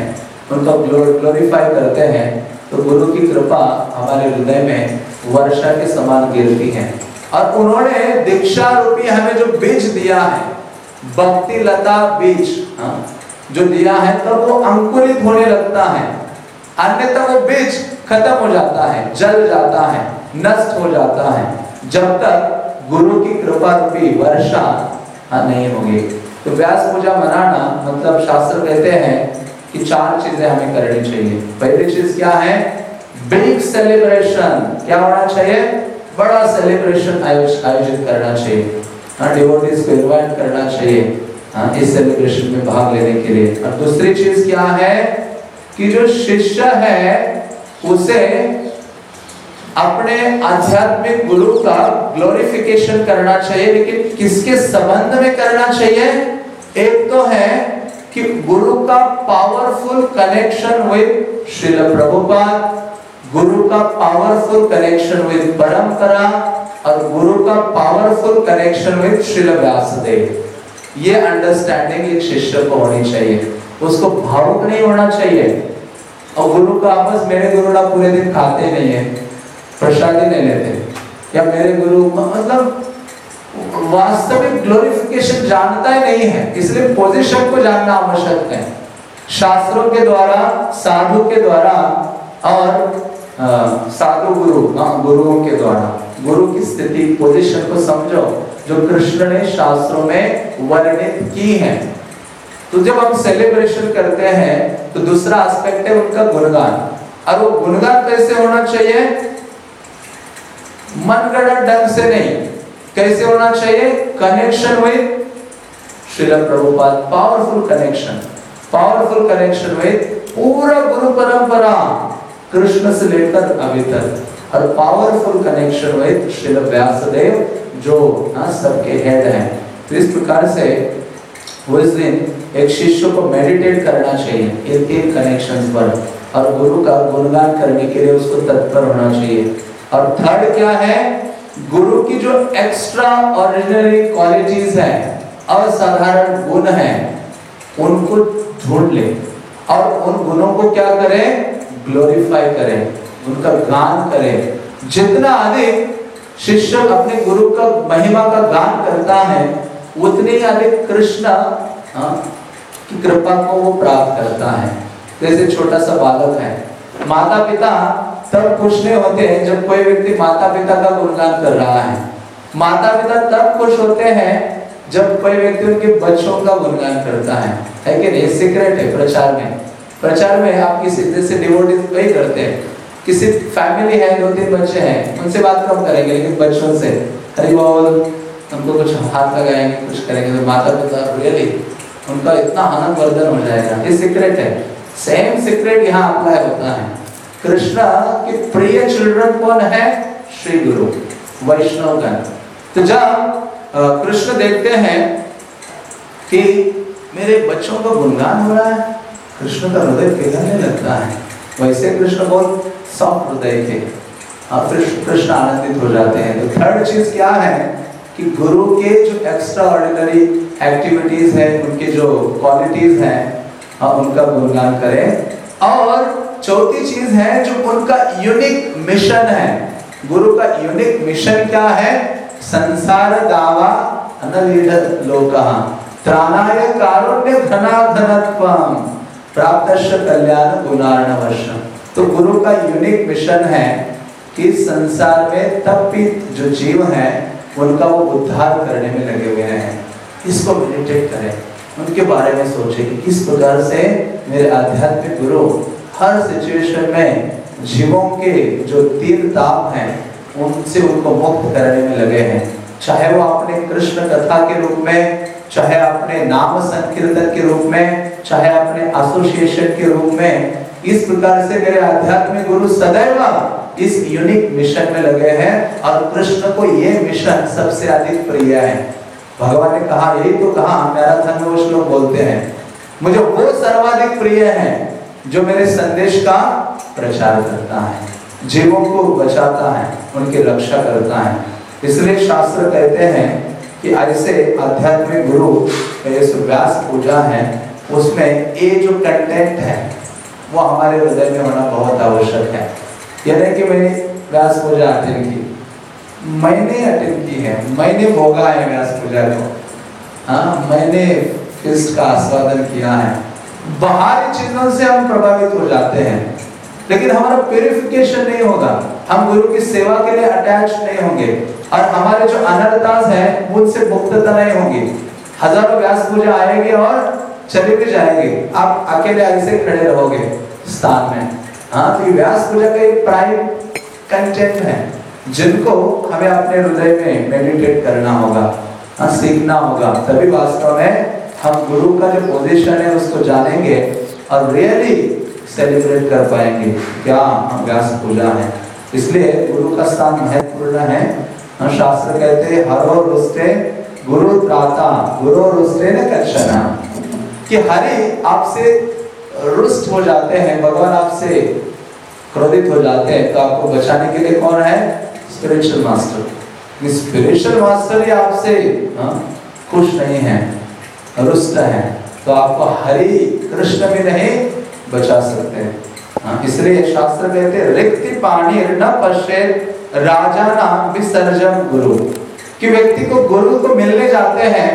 उनका ग्लोरीफाई करते हैं तो गुरु की कृपा हमारे हृदय में वर्षा के समान गिरती है। और उन्होंने दीक्षा रूपी हमें जो बीज दिया है, भक्ति लता बीज, हाँ, जो दिया है तब तो वो अंकुरित होने लगता है, अन्यथा वो बीज खत्म हो जाता है, जल जाता है, नष्ट हो जाता है, जब तक गुरु की कृपा रूपी वर्षा नहीं होगी। तो व्यास पूजा मनाना मतलब शास्त्र कहते हैं कि चार चीजें हमें करनी चाहिए। पहली चीज क्या है? Big celebration. क्या होना चाहिए? बड़ा सेलिब्रेशन आयोजित करना चाहिए, हाँ, डिवोटीज को इनवाइट करना चाहिए, हाँ, इस सेलिब्रेशन में भाग लेने के लिए। और दूसरी चीज क्या है कि जो शिष्य है उसे अपने आध्यात्मिक गुरु का ग्लोरिफिकेशन करना चाहिए, लेकिन किसके संबंध में करना चाहिए? एक तो है कि गुरु का powerful connection with Srila Prabhupada, गुरु का पावरफुल कनेक्शन विद परंपरा और गुरु का powerful connection with Srila Vyasadeva. ये अंडरस्टैंडिंग एक शिष्य को होनी चाहिए, उसको भावुक नहीं होना चाहिए। और गुरु का आपस मेरे गुरु ना पूरे दिन खाते नहीं है, प्रसादी नहीं लेते, या मेरे गुरु मतलब वास्तविक ग्लोरिफिकेशन जानता ही नहीं है, इसलिए पोजीशन को जानना आवश्यक है। शास्त्रों के द्वारा, साधु के द्वारा और साधु गुरु, गुरुओं के द्वारा गुरु की स्थिति, पोजीशन को समझो जो कृष्ण ने शास्त्रों में वर्णित की है। तो जब हम सेलिब्रेशन करते हैं तो दूसरा एस्पेक्ट है उनका गुणगान। और वो गुणगान कैसे होना चाहिए? मनगढ़ंत ढंग से नहीं, कैसे होना चाहिए? Connection with Srila Prabhupada, powerful connection, powerful connection with पूरा गुरु परंपरा कृष्ण से लेकर अभी तक, और powerful connection with Srila Vyasadeva जो ना सबके हेड हैं। तो इस प्रकार से उस दिन एक शिष्य को मेडिटेट करना चाहिए इन तीन कनेक्शंस पर, और गुरु का गुणगान करने के लिए उसको तत्पर होना चाहिए। और थर्ड क्या है? गुरु की जो एक्स्ट्रा ऑर्डिनरी क्वालिटीज हैं, असाधारण गुण हैं, उनको ढूंढ ले और उन गुणों को क्या करें? ग्लोरीफाई करें, उनका गान करें। जितना अधिक शिष्य अपने गुरु का महिमा का गान करता है, उतने ही अधिक कृष्ण की कृपा को वो प्राप्त करता है। जैसे छोटा सा बालक है, माता पिता तब खुश नहीं होते हैं जब कोई व्यक्ति माता पिता का गुणगान कर रहा है। माता पिता तब खुश होते हैं जब कोई व्यक्ति उनके बच्चों का गुणगान करता है, है कि नहीं? सीक्रेट है प्रचार में। प्रचार में आप किसी जैसे डिवोटीज वही करते हैं, किसी फैमिली है, दो तीन बच्चे हैं, उनसे बात कम करेंगे, लेकिन बच्चों से हरि बोल, उनको कुछ हाथ लगाएंगे, कुछ करेंगे, तो माता पिता रियली उनका इतना आनंद वर्धन हो जाएगा। ये सीक्रेट है। सेम सीक्रेट यहाँ अप्लाई होता है। कृष्ण के प्रिय चिल्ड्रन कौन है? श्री गुरु, वैष्णवगण। तो जब कृष्ण देखते हैं कि मेरे बच्चों का गुणगान हो रहा है, कृष्ण का हृदय पिघलने लगता है। वैसे कृष्ण बहुत सॉफ्ट हृदय थे, और कृष्ण आनंदित हो जाते हैं। तो थर्ड चीज क्या है कि गुरु के जो एक्स्ट्रा ऑर्डिनरी एक्टिविटीज है, उनके जो क्वालिटीज हैं, उनका गुणगान करें। और चौथी चीज है जो उनका यूनिक मिशन है। गुरु का यूनिक मिशन क्या है? संसार गावा अनलीढ़ लोकः त्राणाय कारुण्य घनाघनत्वम् प्राप्तस्य कल्याण गुणार्णवशम्। तो गुरु का यूनिक मिशन है कि संसार में तपित जो जीव हैं उनका वो उद्धार करने में लगे हुए हैं। इसको मेडिटेट करें, उनके बारे में सोचें कि किस प्रकार से मेरे आध्यात्मिक गुरु हर सिचुएशन में जीवों के जो तीर ताप हैं उनसे उनको मुक्त करने में लगे हैं। चाहे वो अपने कृष्ण कथा के रूप में, चाहे अपने नाम संकीर्तन के रूप में, चाहे अपने एसोसिएशन के रूप में, इस प्रकार से मेरे आध्यात्मिक गुरु सदैव इस यूनिक मिशन में लगे हैं। और कृष्ण को ये मिशन सबसे अधिक प्रिय है। भगवान ने कहा, यही तो कहा मैराथन में वो श्लोक बोलते हैं, मुझे वो सर्वाधिक प्रिय है जो मेरे संदेश का प्रचार करता है, जीवों को बचाता है, उनकी रक्षा करता है। इसलिए शास्त्र कहते हैं कि ऐसे आध्यात्मिक गुरु व्यास पूजा है, उसमें ये जो कंटेंट है, वो हमारे हृदय में होना बहुत आवश्यक है। यानी कि मैंने व्यास पूजा अटेंड की, मैंने अटेंड की है, मैंने भोगा है व्यास पूजा को, हाँ मैंने फिस्ट का आस्वादन किया है। बाहरी चीजों से हम प्रभावित हो जाते हैं, लेकिन हमारा प्यूरिफिकेशन नहीं होगा, हम गुरु की सेवा के लिए अटैच नहीं होंगे, और हमारे जो अनर्थास है उनसे मुक्तता नहीं होगी। हजारों व्यास पूजा आएगी और चले भी जाएंगे, आप अकेले ऐसे खड़े रहोगे स्थान में। हाँ, तो व्यास पूजा का एक प्राइम कंटेंट है जिनको हमें अपने हृदय में मेडिटेट करना होगा, हाँ सीखना होगा, तभी वास्तव में हम गुरु का जो पोजीशन है उसको जानेंगे और रियली सेलिब्रेट कर पाएंगे क्या हम व्यास पूजा है। इसलिए गुरु का स्थान महत्वपूर्ण है। हाँ, शास्त्र कहते हैं हरो रुष्टे गुरु त्राता गुरु रुष्टे न कक्षणा, कि हरि आपसे रुष्ट हो जाते हैं, भगवान आपसे क्रोधित हो जाते हैं, तो आपको बचाने के लिए कौन है? Spiritual master. स्पिरिचुअल मास्टर ही आपसे हाँ, खुश नहीं है, रुष्ट है, तो आपको हरि कृष्ण भी नहीं बचा सकते हैं। हाँ, इसलिए शास्त्र कहते हैं रिक्ति पानी न पश्चेत राजा नाम विसर्जन गुरु, कि व्यक्ति को गुरु को मिलने जाते हैं,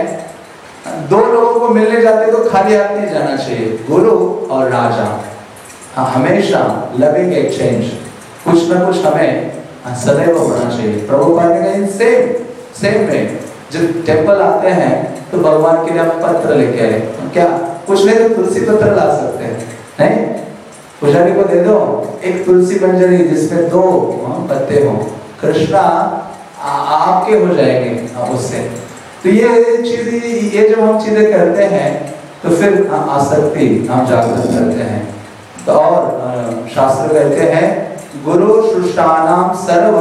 दो लोगों को मिलने जाते तो खाली हाथ नहीं जाना चाहिए, गुरु और राजा। हाँ, हमेशा लविंग एक्सचेंज, कुछ ना कुछ हमें सदैव होना चाहिए। प्रभुपाद ने कहा सेम सेम में जब टेम्पल आते हैं तो भगवान के लिए हम पत्र लेके आए, क्या कुछ नहीं तो तुलसी पत्र ला सकते हैं, नहीं पुजारी को दे दो एक तुलसी मंजरी जिसमें दो पत्ते हो, कृष्णा आपके हो जाएंगे उससे। तो ये चीज ये जब हम चीजें करते हैं तो फिर आसक्ति हम जागृत करते हैं। तो और शास्त्र कहते हैं गुरु शुष्टानाम सर्व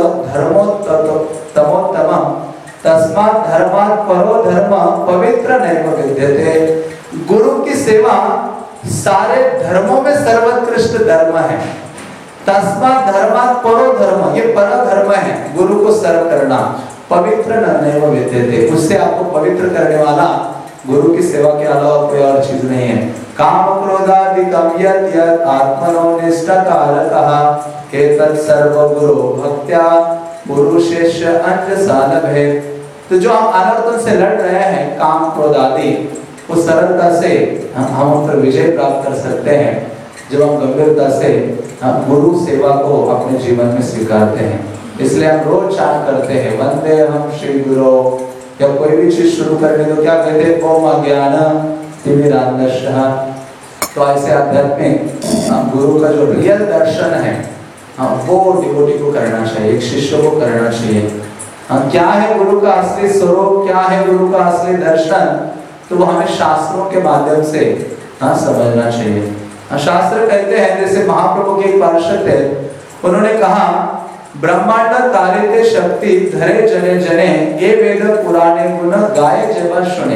धर्मोत्तमोत्तमम तस्मात् धर्मात् परो धर्म पवित्र नैव विद्यते। गुरु की सेवा सारे धर्मों में सर्वोत्कृष्ट धर्म है। तस्मात् धर्मात् परो धर्म, ये पर धर्म है, गुरु को सर्व करना। पवित्र नैव विद्यते, उससे आपको पवित्र करने वाला गुरु की सेवा के अलावा कोई और चीज नहीं है। काम क्रोधादिकं यत् यत् आत्मनो निष्ठकारकः एतत् सर्व गुरु भक्त्या पुरुषेश अंजसालभे। तो जो हम अनर्थों से लड़ रहे हैं, काम क्रोध आदि, उस सरलता से हम हम उन पर विजय प्राप्त कर सकते हैं जब हम गंभीरता से हम गुरु सेवा को अपने जीवन में स्वीकारते हैं। इसलिए हम रोज चांट करते हैं वंदे हम श्री गुरु, या कोई भी चीज शुरू करने तो क्या कहते हैं ओम अज्ञान तिमिरान्धस्य। तो ऐसे आध्यात्मिक गुरु का जो रियल दर्शन है वो डिवोटी को करना चाहिए, एक शिष्य को करना चाहिए। क्या है गुरु का असली स्वरूप, क्या है गुरु का असली दर्शन, तो वो हमें शास्त्रों के माध्यम से हाँ समझना चाहिए। शास्त्र कहते हैं, जैसे महाप्रभु के एक पार्षद थे, उन्होंने कहा ब्रह्मांड तारिते शक्ति धरे जने जने ये वेद पुराने गुण गाये जब सुने।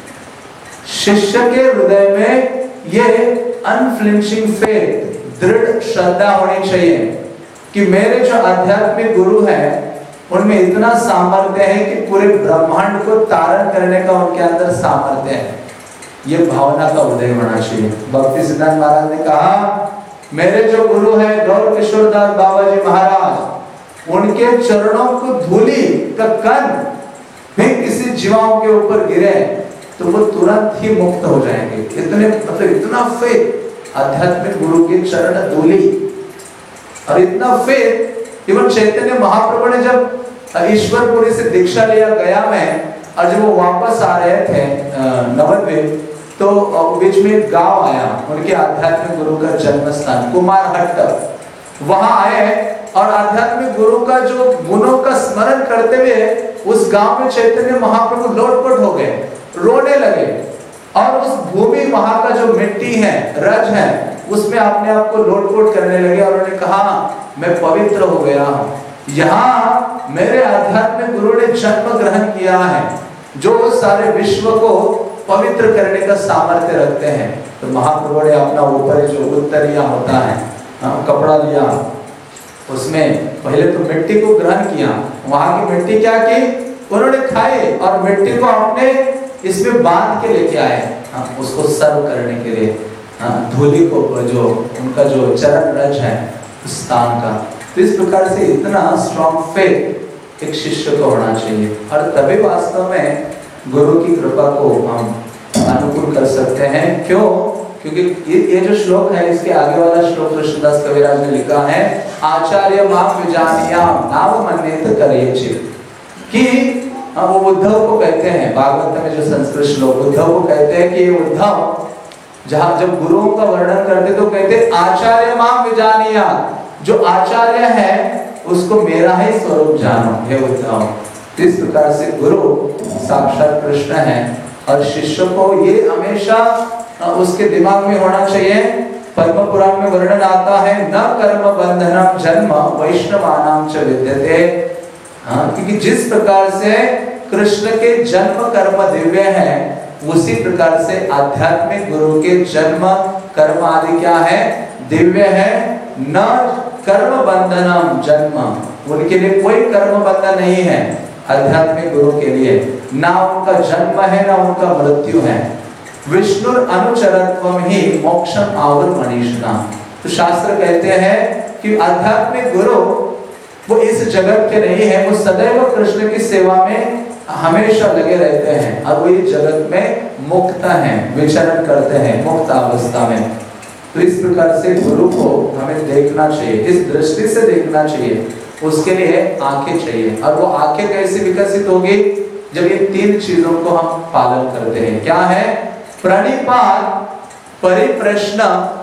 शिष्य के हृदय में ये अनफ्लिंचिंग फेथ, दृढ़ श्रद्धा होनी चाहिए कि मेरे जो आध्यात्मिक गुरु हैं उनमें इतना सामर्थ्य है कि पूरे ब्रह्मांड को तारण करने का उनके अंदर सामर्थ्य है। ये भावना का उदय होना चाहिए। भक्ति सिद्धांत महाराज ने कहा मेरे जो गुरु है गौर किशोर दास बाबा जी महाराज, उनके चरणों को धूली का कण भी किसी जीवाओं के ऊपर गिरे तो वो तुरंत ही मुक्त हो जाएंगे। इतने मतलब इतना फेथ आध्यात्मिक गुरु के चरण धूली, और इतना फेथ इवन चैतन्य महाप्रभु ने जब ईश्वरपुरी से दीक्षा लिया गया में, और जब वो वापस आ रहे थे नवद्वीप, तो बीच में एक गांव आया, उनके आध्यात्मिक गुरु का जन्म स्थान कुमारहट्ट। वहां आए और आध्यात्मिक गुरु का जो गुणों का स्मरण करते हुए उस गांव में चैतन्य महाप्रभु लोटपोट हो गए, रोने लगे, और उस भूमि वहां का जो मिट्टी है, रज है, उसमें अपने आप को लोटपोट करने लगे और उन्होंने कहा मैं पवित्र हो गया हूँ, यहाँ मेरे आध्यात्मिक गुरु ने जन्म ग्रहण किया है जो सारे विश्व को पवित्र करने का सामर्थ्य रखते हैं। तो महाप्रभु ने अपना ऊपर जो उत्तरिया होता है कपड़ा लिया, उसमें पहले तो मिट्टी को ग्रहण किया, वहां की मिट्टी क्या की उन्होंने खाई और मिट्टी को अपने इसमें बांध के लेके आए उसको सर्व करने के लिए। हाँ, धूलि को जो उनका जो चरण रज है उस स्थान का। तो इस प्रकार से इतना स्ट्रॉन्ग फेथ एक शिष्य को होना चाहिए, और तभी वास्तव में गुरु की कृपा को हम अनुकूल कर सकते हैं। क्यों? क्योंकि ये ये जो श्लोक है, इसके आगे वाला श्लोक कृष्णदास कविराज ने लिखा है, आचार्य माम विजानीयाम नाम मन्येत करेचित, कि वो उद्धव को कहते हैं, भागवत में जो संस्कृत श्लोक, उद्धव को कहते हैं कि ये उद्धव जहां जब गुरुओं का वर्णन करते तो कहते आचार्य माम विजानीयाम, जो आचार्य है उसको मेरा ही स्वरूप जानो हे उद्धव। इस प्रकार से गुरु साक्षात कृष्ण है, और शिष्य को ये हमेशा उसके दिमाग में होना चाहिए। पद्म पुराण में वर्णन आता है, न कर्म बंधनम जन्म वैष्णवानां च विद्यते। हाँ, क्योंकि जिस प्रकार से कृष्ण के जन्म कर्म दिव्य है, उसी प्रकार से आध्यात्मिक गुरु के जन्म कर्म आदि क्या है? दिव्य है। न कर्म बंधनम जन्म, उनके लिए कोई कर्म बंधन नहीं है आध्यात्मिक गुरु के लिए, ना उनका जन्म है ना उनका मृत्यु है। विष्णु अनुचरत्वम ही मोक्षम आवर मनीषिणा। तो शास्त्र कहते हैं कि आध्यात्मिक गुरु वो इस जगत के नहीं है, वो सदैव कृष्ण की सेवा में हमेशा लगे रहते हैं, और वो इस जगत में मुक्त हैं, विचरण करते हैं मुक्त अवस्था में। तो इस प्रकार से गुरु को हमें देखना चाहिए, इस दृष्टि से देखना चाहिए। उसके लिए आंखें चाहिए, और वो आंखें कैसे विकसित होगी? जब ये तीन चीजों को हम पालन करते हैं। क्या है? प्रणिपात, परिप्रश्न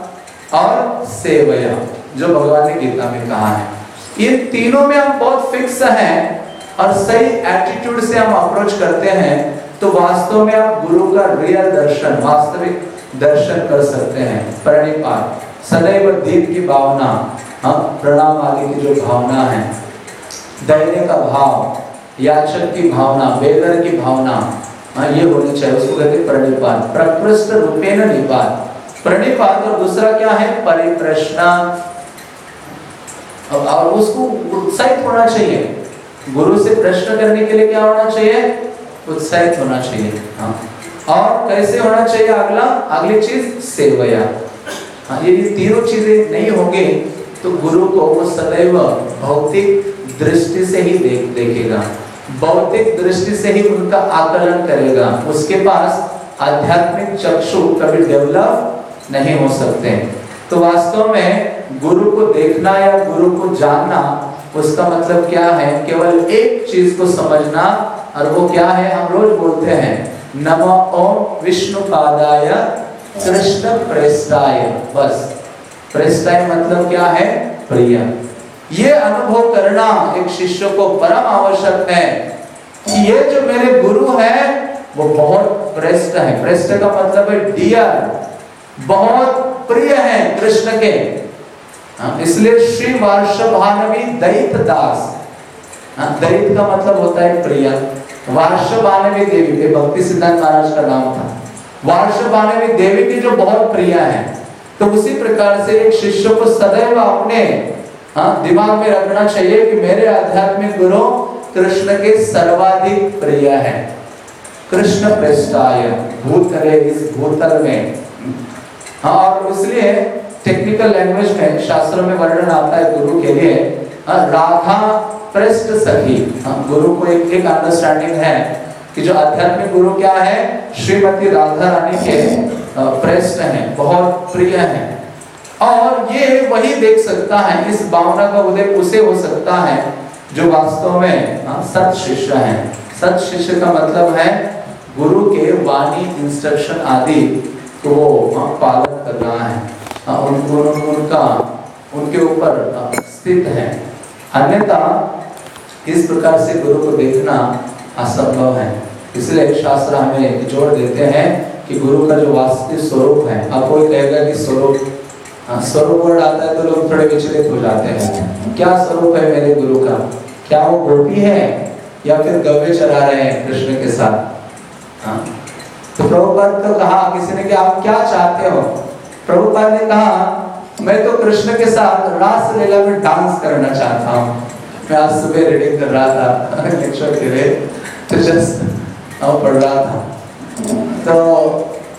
और सेवया, जो भगवान ने गीता में कहा है। ये तीनों में हम बहुत फिक्स हैं और सही एटीट्यूड से हम अप्रोच करते हैं, तो वास्तव में आप गुरु का रियल दर्शन, वास्तविक दर्शन कर सकते हैं। प्रणिपात, सदैव दीप की भावना, हाँ, प्रणाम आदि की जो भावना है, दैन्य का भाव, याचक की भावना, बेगर की भावना, हाँ, ये होनी चाहिए। उसको कहते हैं प्रणिपात, प्रकृष्ट रूपेण निपात। प्रणिपात, और दूसरा क्या है? परिप्रश्न, और उसको उत्साहित होना चाहिए। गुरु से प्रश्न करने के लिए क्या होना चाहिए? उत्साहित होना चाहिए। हाँ, और कैसे होना चाहिए? अगला अगली चीज सेवया। हाँ, ये तीनों चीजें नहीं होंगे तो गुरु को वो सदैव भौतिक दृष्टि से ही देख देखेगा, भौतिक दृष्टि से ही उनका आकलन करेगा। उसके पास आध्यात्मिक चक्षु कभी डेवलप नहीं हो सकते। तो वास्तव में गुरु को देखना या गुरु को जानना, उसका मतलब क्या है? केवल एक चीज को समझना, और वो क्या है? हम रोज बोलते हैं, नमो ओम विष्णु पादाय कृष्ण प्रेष्ठाय। बस, प्रेष्ठाय मतलब क्या है? प्रिय। ये अनुभव करना एक शिष्य को परम आवश्यक है कि ये जो मेरे गुरु है वो बहुत प्रेष्ठ है। प्रेष्ठ का मतलब है डियर, बहुत प्रिय है कृष्ण के। इसलिए श्री वार्षभानवी दैत दास, दैत का मतलब होता है प्रिय। वार्षभानवी देवी, के भक्ति सिद्धांत महाराज का नाम था। वार्षभानवी देवी की जो बहुत प्रिय है, तो उसी प्रकार से एक शिष्य को सदैव अपने हाँ, दिमाग में रखना चाहिए कि मेरे आध्यात्मिक गुरु कृष्ण के सर्वाधिक प्रिय है। कृष्ण प्रेष्ठाय भूतले, इस भूतल में। हाँ, और इसलिए टेक्निकल लैंग्वेज में शास्त्रों में वर्णन आता है गुरु के लिए, राधा प्रेष्ठ सखी। हाँ, गुरु को एक एक अंडरस्टैंडिंग है कि जो आध्यात्मिक गुरु क्या है? श्रीमती राधा रानी के प्रेष्ठ हैं, बहुत प्रिय हैं। और ये वही देख सकता है, इस भावना का उदय उसे हो सकता है जो वास्तव में सत शिष्य है। सत शिष्य का मतलब है गुरु के वाणी, इंस्ट्रक्शन आदि को वो पालन कर रहा है, उनको उनका उनके ऊपर स्थित है। अन्यथा इस प्रकार से गुरु को देखना असंभव है। इसलिए शास्त्र हमें जोड़ देते हैं कि गुरु का जो वास्तविक स्वरूप है। अब कोई कहेगा कि स्वरूप, स्वरूप वर्ड आता है तो लोग थोड़े विचलित हो जाते हैं। क्या स्वरूप है मेरे गुरु का? क्या वो गोपी है या फिर गव्य चरा रहे हैं कृष्ण के साथ? हाँ, तो प्रभुपाद को कहा किसी ने कि आप क्या चाहते हो? प्रभुपाद ने कहा मैं तो कृष्ण के साथ रास लीला में डांस करना चाहता हूँ। मैं आज सुबह रीडिंग कर रहा था लेक्चर के लिए, तो जस्ट पढ़ रहा था, तो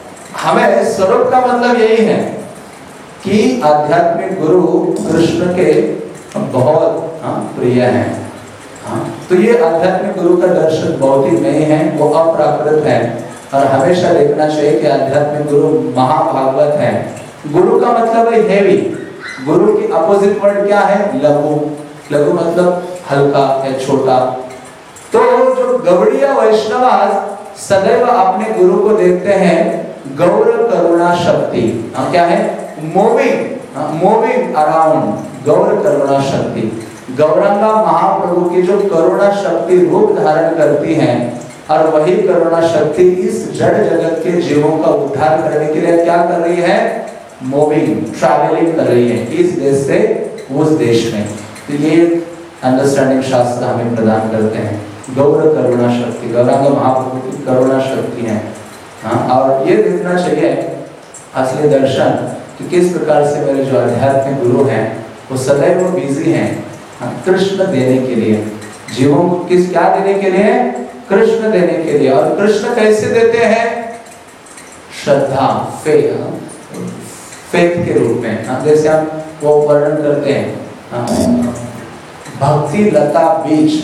हमें स्वरूप का मतलब यही है कि आध्यात्मिक गुरु कृष्ण के बहुत हाँ, प्रिय हैं। हाँ, तो ये आध्यात्मिक गुरु का दर्शन भौतिक नहीं है, वो अपराकृत है। और हमेशा देखना चाहिए कि आध्यात्मिक गुरु महाभागवत है। गुरु का मतलब है हेवी, गुरु की अपोजिट वर्ड क्या है? लघु। लघु मतलब हल्का या छोटा। तो जो गौड़ीय वैष्णव सदैव अपने गुरु को देखते हैं गौर करुणा शक्ति। हाँ, क्या है? मूविंग मूविंग अराउंड गौर करुणा शक्ति। गौरांगा महाप्रभु की जो करुणा शक्ति रूप धारण करती है, और वही करुणा शक्ति इस जड़ जगत के जीवों का उद्धार करने के लिए क्या कर रही है? मूविंग, ट्रैवलिंग कर रही है इस देश से उस देश में। तो ये अंडरस्टैंडिंग शास्त्र हमें प्रदान करते हैं। गौर करुणा शक्ति, गौरांग महाप्रभु की करुणा शक्ति है। हाँ, और ये देखना चाहिए असली दर्शन कि किस प्रकार से मेरे जो आध्यात्मिक गुरु हैं वो सदैव वो बिजी हैं कृष्ण देने के लिए, जीवों को किस क्या देने के लिए? कृष्ण देने के लिए। और कृष्ण कैसे देते हैं? श्रद्धा, फेथ, फेथ के रूप में। जैसे हम वो वर्णन करते हैं भक्ति लता बीज।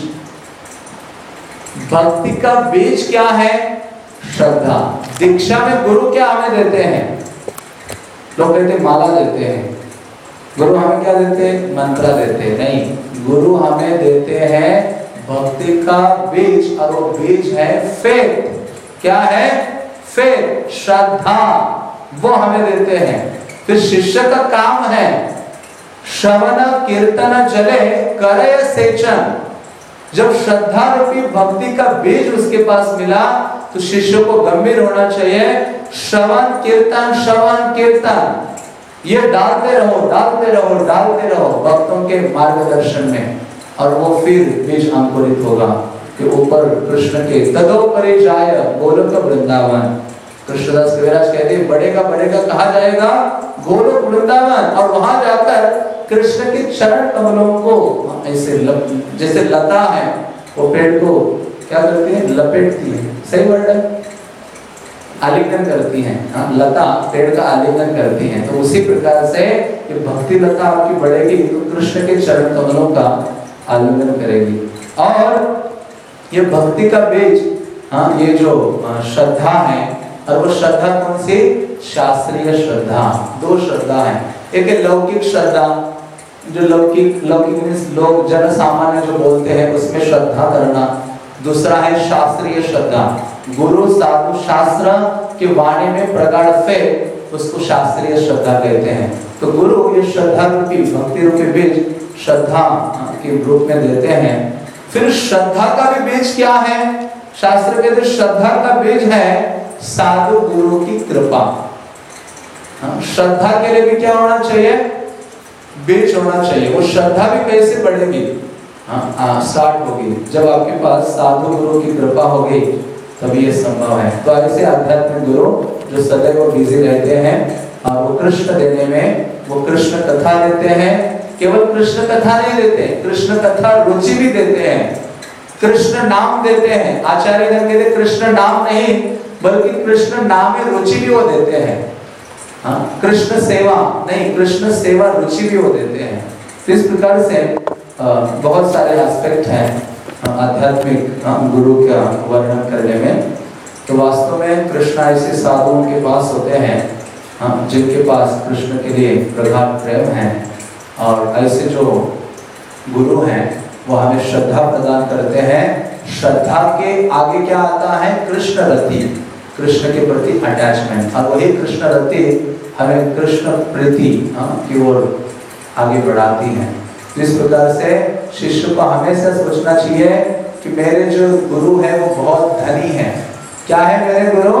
भक्ति का बीज क्या है? श्रद्धा। दीक्षा में गुरु क्या हमें देते हैं? लोग कहते हैं माला देते हैं, गुरु हमें क्या देते हैं? मंत्र देते हैं। नहीं, गुरु हमें देते हैं भक्ति का बीज, और वो बीज है फेथ। क्या है? फेथ, श्रद्धा, वो हमें देते हैं। फिर शिष्य का काम है श्रवण कीर्तन जले करय सेचन। जब श्रद्धा रूपी भक्ति का बीज उसके पास मिला तो शिष्य को गंभीर होना चाहिए। श्रवण कीर्तन, श्रवण कीर्तन, ये डालते रहो डालते रहो डालते रहो भक्तों के मार्गदर्शन में, और वो फिर बीज अंकुरित होगा कि ऊपर कृष्ण के तदोपरि जाय गोलोक वृंदावन। कृष्णदास कविराज कहते हैं बढ़ेगा बढ़ेगा कहाँ जाएगा? गोलोक वृंदावन। और वहां जाकर कृष्ण के चरण कमलों को ऐसे लप, जैसे लता है वो पेड़ को क्या करती है? लपेटती है। सही वर्ड है? आलिंगन करती हैं। हाँ, लता पेड़ का आलिंगन करती हैं। तो उसी प्रकार से ये भक्ति लता आपकी बढ़ेगी तो कृष्ण के चरण कमलों का आलिंगन करेगी। और ये भक्ति का बीज, हाँ, ये जो श्रद्धा है, और वो श्रद्धा कौन सी? शास्त्रीय श्रद्धा। दो श्रद्धा है, एक है लौकिक श्रद्धा, जो लौकिक लौकिक मीन्स लोग जन सामान्य जो बोलते हैं उसमें श्रद्धा करना। दूसरा है शास्त्रीय श्रद्धा, गुरु साधु शास्त्र की वाणी में प्रगाढ़ फेथ, उसको शास्त्रीय श्रद्धा कहते हैं। तो गुरु ये श्रद्धा रूपी भक्ति रूपी बीज श्रद्धा के रूप में देते हैं। फिर श्रद्धा का भी बीज क्या है? शास्त्र कहते हैं श्रद्धा का बीज है साधु गुरु की कृपा। श्रद्धा के लिए भी क्या होना चाहिए? बीज होना चाहिए। वो श्रद्धा भी कैसे बढ़ेगी? स्टार्ट होगी जब आपके पास साधु गुरु की कृपा होगी, तभी ये संभव है। तो ऐसे आध्यात्मिक गुरु जो सदैव बिजी रहते हैं और वो कृष्ण देने में, वो कृष्ण कथा देते हैं। केवल कृष्ण कथा नहीं देते, कृष्ण कथा रुचि भी देते हैं, कृष्ण नाम देते हैं। आचार्य गण कहते कृष्ण नाम नहीं बल्कि कृष्ण नाम में रुचि भी वो देते हैं। हाँ, कृष्ण सेवा नहीं, कृष्ण सेवा रुचि भी वो देते हैं। तो इस प्रकार से बहुत सारे एस्पेक्ट हैं आध्यात्मिक गुरु का वर्णन करने में। तो वास्तव में कृष्ण ऐसे साधुओं के पास होते हैं जिनके पास कृष्ण के लिए प्रगाढ़ प्रेम है, और ऐसे जो गुरु हैं वो हमें श्रद्धा प्रदान करते हैं। श्रद्धा के आगे क्या आता है? कृष्ण रति, कृष्ण के प्रति अटैचमेंट, और वही कृष्ण रति हमें कृष्ण प्रीति की ओर आगे बढ़ाती है। इस प्रकार से शिष्य को हमेशा सोचना चाहिए कि मेरे जो गुरु है वो बहुत धनी है। क्या है मेरे गुरु?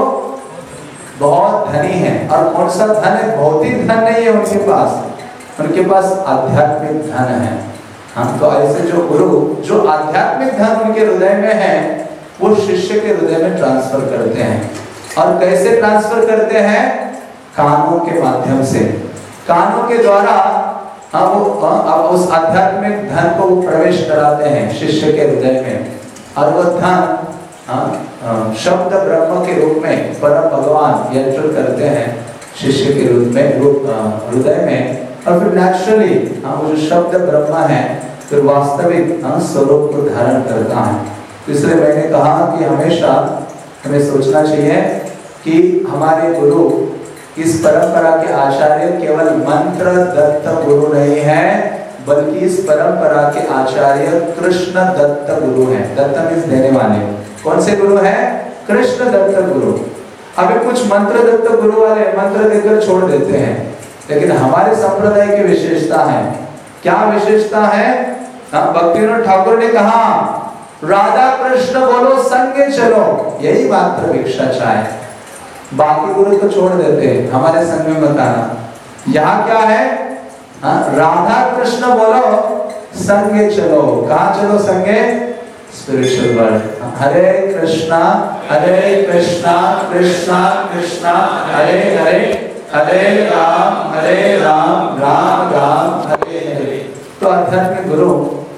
बहुत धनी है। और कौन सा धन है? भौतिक धन नहीं है उनके पास, उनके पास आध्यात्मिक धन है। हाँ, तो ऐसे जो गुरु जो आध्यात्मिक धन उनके हृदय में है वो शिष्य के हृदय में ट्रांसफर करते हैं। और कैसे ट्रांसफर करते हैं? कानों के माध्यम से, कानों के द्वारा हाँ, वो अब उस आध्यात्मिक धन को प्रवेश कराते हैं शिष्य के हृदय में। और वो धन हाँ, शब्द ब्रह्म के रूप में परम भगवान एंटर करते हैं शिष्य के रूप में, रूप हृदय में, और फिर नेचुरली वो जो शब्द ब्रह्म है फिर वास्तविक स्वरूप को धारण करता है। तो इसलिए मैंने कहा कि हमेशा हमें सोचना चाहिए कि हमारे गुरु इस परंपरा के आचार्य केवल मंत्र दत्त गुरु नहीं है, बल्कि इस परंपरा के आचार्य कृष्ण दत्त गुरु हैं। दत्त मीन्स देने वाले। कौन से गुरु हैं? कृष्ण दत्त गुरु। अभी कुछ मंत्र दत्त गुरु वाले मंत्र देकर छोड़ देते हैं, लेकिन हमारे संप्रदाय की विशेषता है। क्या विशेषता है? भक्तिविनोद ठाकुर ने कहा राधा कृष्ण बोलो संगे चलो, यही मात्र भिक्षा चाहे, बाकी गुरु तो छोड़ देते हैं, हमारे संग में मत आना। यहाँ क्या है? हा? राधा कृष्ण बोलो संगे चलो। कहाँ चलो संगे? Spiritual world. हरे कृष्णा हरे कृष्णा कृष्णा कृष्णा हरे हरे, हरे राम हरे राम राम राम हरे हरे। तो आध्यात्मिक गुरु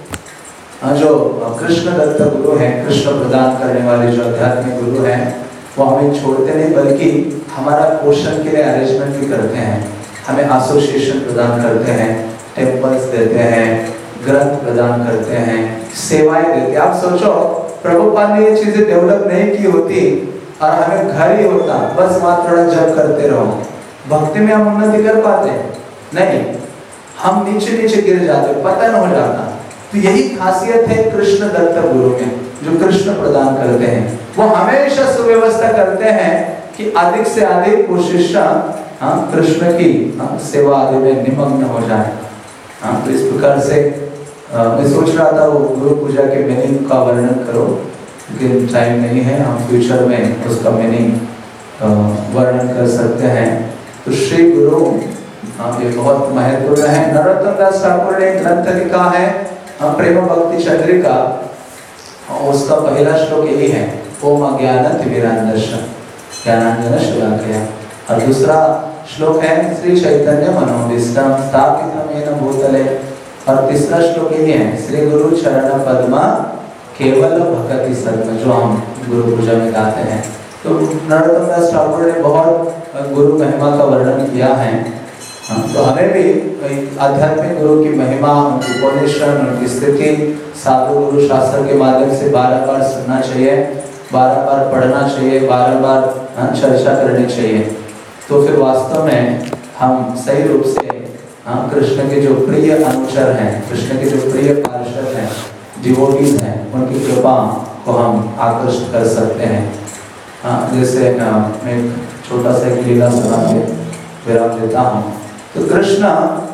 जो कृष्ण दत्त गुरु हैं, कृष्ण प्रदान करने वाले जो आध्यात्मिक गुरु हैं, वो हमें छोड़ते नहीं बल्कि हमारा पोषण के लिए अरेंजमेंट भी करते हैं। हमें एसोसिएशन प्रदान करते हैं, टेम्पल्स देते हैं, ग्रंथ प्रदान करते हैं, सेवाएं देते हैं। आप सोचो प्रभुपाद ने ये चीजें डेवलप नहीं की होती और हमें घर ही होता, बस वहां थोड़ा जप करते रहो, भक्ति में हम उन्नति कर पाते? नहीं, हम नीचे नीचे गिर जाते, पतन हो जाता। तो यही खासियत है कृष्ण दत्त गुरु में, जो कृष्ण प्रदान करते हैं। वो हमेशा सुव्यवस्था करते हैं कि अधिक से अधिक वो शिष्य हाँ कृष्ण की हाँ, सेवा आदि में निमग्न हो जाए। हाँ, तो इस प्रकार से आ, मैं सोच रहा था वो गुरु पूजा के मीनिंग का वर्णन करो, लेकिन टाइम नहीं है, हम फ्यूचर में उसका मीनिंग वर्णन कर सकते हैं। तो श्री गुरु हाँ, ये बहुत महत्वपूर्ण है। नरोत्तम दास ठाकुर ने ग्रंथ लिखा है प्रेम भक्ति चंद्रिका, उसका पहला श्लोक यही है, ओम अज्ञानतिमिरान्धस्य ज्ञानांजन शलाकया, और दूसरा श्लोक है श्री चैतन्य मनोभीष्टं स्थापितं येन भूतले, और तीसरा श्लोक यही है श्री गुरु चरण पद्मा केवल भक्ति सद्म, जो हम गुरु पूजा में गाते हैं। तो नरोत्तम दास ठाकुर ने बहुत गुरु महिमा का वर्णन किया है। हाँ, तो हमें भी आध्यात्मिक गुरु की महिमा, उनकी पोजीशन, उनकी स्थिति साधु गुरु शास्त्र के माध्यम से बार बार सुनना चाहिए, बार बार पढ़ना चाहिए, बार बार चर्चा करनी चाहिए। तो फिर वास्तव में हम सही रूप से हाँ, कृष्ण के जो प्रिय अनुचर हैं, कृष्ण के जो प्रिय पार्षद हैं, डिवोटीज हैं, उनकी कृपा को हम आकर्षित कर सकते हैं। हाँ, जैसे मैं छोटा सा एक लीला सुना के विराम देता हूँ। तो कृष्ण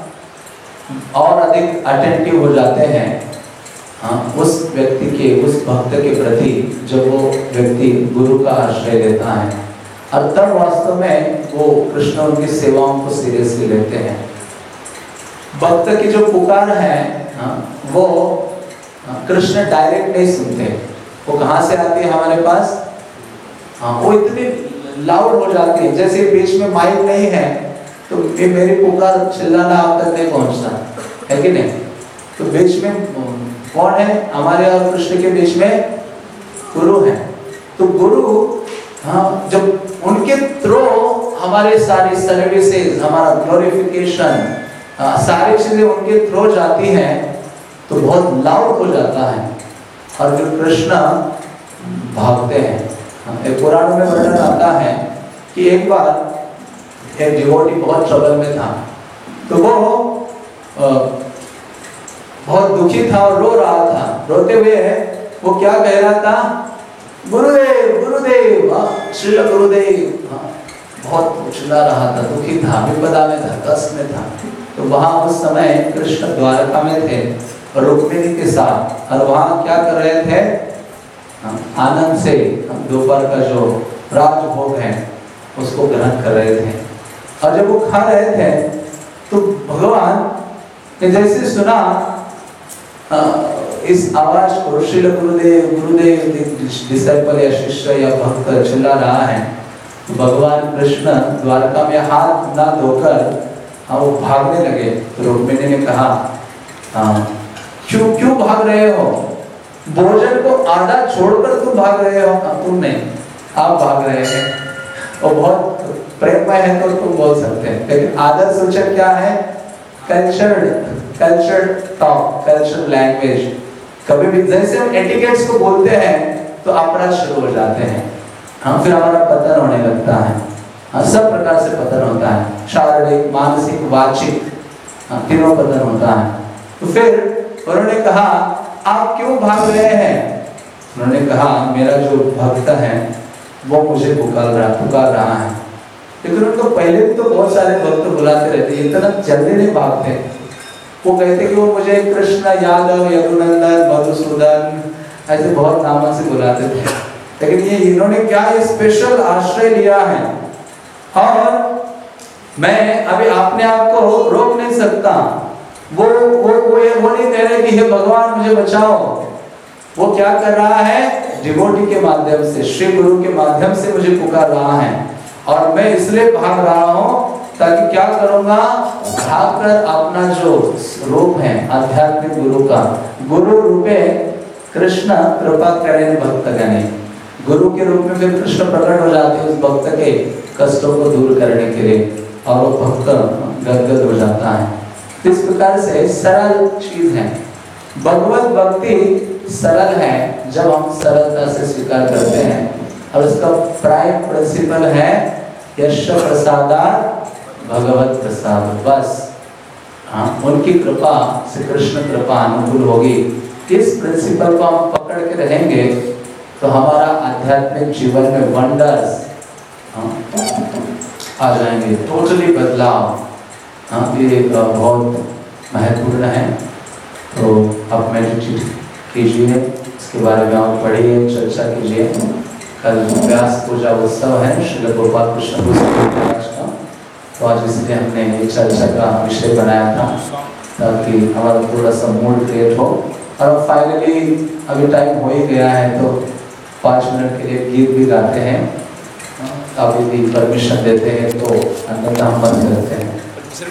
और अधिक अटेंटिव हो जाते हैं हाँ, उस व्यक्ति के, उस भक्त के प्रति जब वो व्यक्ति गुरु का आश्रय लेता है, और तब वास्तव में वो कृष्ण उनकी सेवाओं को सीरियसली लेते हैं। भक्त की जो पुकार है हाँ, वो कृष्ण डायरेक्ट नहीं सुनते, वो कहाँ से आती है हमारे पास? हाँ, वो इतनी लाउड हो जाती है, जैसे बीच में माइक नहीं है तो ये मेरी पुकार चिल्लाना आप तक नहीं पहुंचता है कि नहीं? तो बीच में कौन है हमारे और कृष्ण के बीच में? गुरु है। तो गुरु हाँ, जब उनके थ्रू हमारे सारी सर्विसेज, हमारा ग्लोरिफिकेशन, सारी चीजें उनके थ्रू जाती हैं, तो बहुत लाउड हो जाता है और फिर कृष्ण भागते हैं। एक पुराण में वर्णन आता है कि एक बार एक डिवोटी बहुत ट्रबल में था, तो वो आ, बहुत दुखी था और रो रहा था। रोते हुए वो क्या कह रहा था? गुरुदेव गुरुदेव श्रील गुरुदेव। हाँ, बहुत चिल्ला रहा था, दुखी था, विपदा में था, कष्ट में था। तो वहां उस समय कृष्ण द्वारका में थे और रुक्मिणी के साथ, और वहां क्या कर रहे थे? आनंद से दोपहर का जो राजभोग है उसको ग्रहण कर रहे थे। और जब वो खा रहे थे तो भगवान ने जैसे सुना आ, इस आवाज को, श्री गुरुदेव गुरुदेव डिसाइपल या शिष्य या भक्त चिल्ला रहा है, तो भगवान कृष्ण द्वारका में हाथ ना धोकर हाँ वो भागने लगे। तो रुक्मिणी ने कहा हाँ, क्यों क्यों भाग रहे हो? भोजन को आधा छोड़कर तुम भाग रहे हो, तुम नहीं, आप भाग रहे हैं। और बहुत प्रेममय है तो तुम बोल सकते हैं, लेकिन आदर सूचक क्या है? Cultured, cultured talk, cultured language. कभी भी जैसे हम एटिकेट्स को बोलते हैं तो अपराध शुरू हो जाते हैं, हम फिर हमारा पतन होने लगता है। हाँ, सब प्रकार से पतन होता है, शारीरिक, मानसिक, वाचिक, हाँ, तीनों पतन होता है। तो फिर उन्होंने कहा आप क्यों भाग रहे हैं? उन्होंने कहा मेरा जो भक्त है वो मुझे पुकार रहा पुकार रहा है। लेकिन उनको पहले भी तो बहुत सारे भक्त बुलाते रहते, इतना जल्दी नहीं भागते। वो कहते कि वो मुझे कृष्ण, यादव, यदुनंदन, मधुसूदन ऐसे बहुत नामों से बुलाते थे, लेकिन ये इन्होंने क्या ये स्पेशल आश्रय लिया है। और मैं अभी अपने आप को रोक नहीं सकता। वो वो वो ये वो नहीं कह रहे कि हे भगवान मुझे बचाओ। वो क्या कर रहा है? डिवोटी के माध्यम से, श्री गुरु के माध्यम से मुझे पुकार रहा है। और मैं इसलिए भाग रहा हूँ ताकि क्या करूंगा? भागकर अपना जो रूप है आध्यात्मिक गुरु का, गुरु रूपे कृष्ण कृपा करें भक्त गणे। गुरु के रूप में फिर कृष्ण प्रकट हो जाते हैं उस भक्त के कष्टों को दूर करने के लिए, और वो भक्त गदगद हो जाता है। इस प्रकार से सरल चीज है भगवत भक्ति, सरल है जब हम सरलता से स्वीकार करते हैं। और उसका प्राइम प्रिंसिपल है यश प्रसादात् भगवत प्रसाद। बस हाँ, उनकी कृपा से कृष्ण कृपा अनुकूल होगी। इस प्रिंसिपल को हम पकड़ के रहेंगे तो हमारा आध्यात्मिक जीवन में वंडर्स हाँ, आ जाएंगे, टोटली बदलाव। हाँ, ये बहुत महत्वपूर्ण है। तो आप मेडिटेट कीजिए, इसके बारे में आप पढ़िए, चर्चा कीजिए। कल व्यास पूजा उत्सव है श्री गोपाल कृष्ण महाराज का, तो आज इसलिए हमने ये चर्चा का विषय बनाया था ताकि हमारा थोड़ा सा मूड क्रिएट हो। और फाइनली अभी टाइम हो ही गया है तो पाँच मिनट के लिए गीत भी गाते हैं। आप यदि परमिशन देते हैं तो अन्यथा हम बंद करते हैं।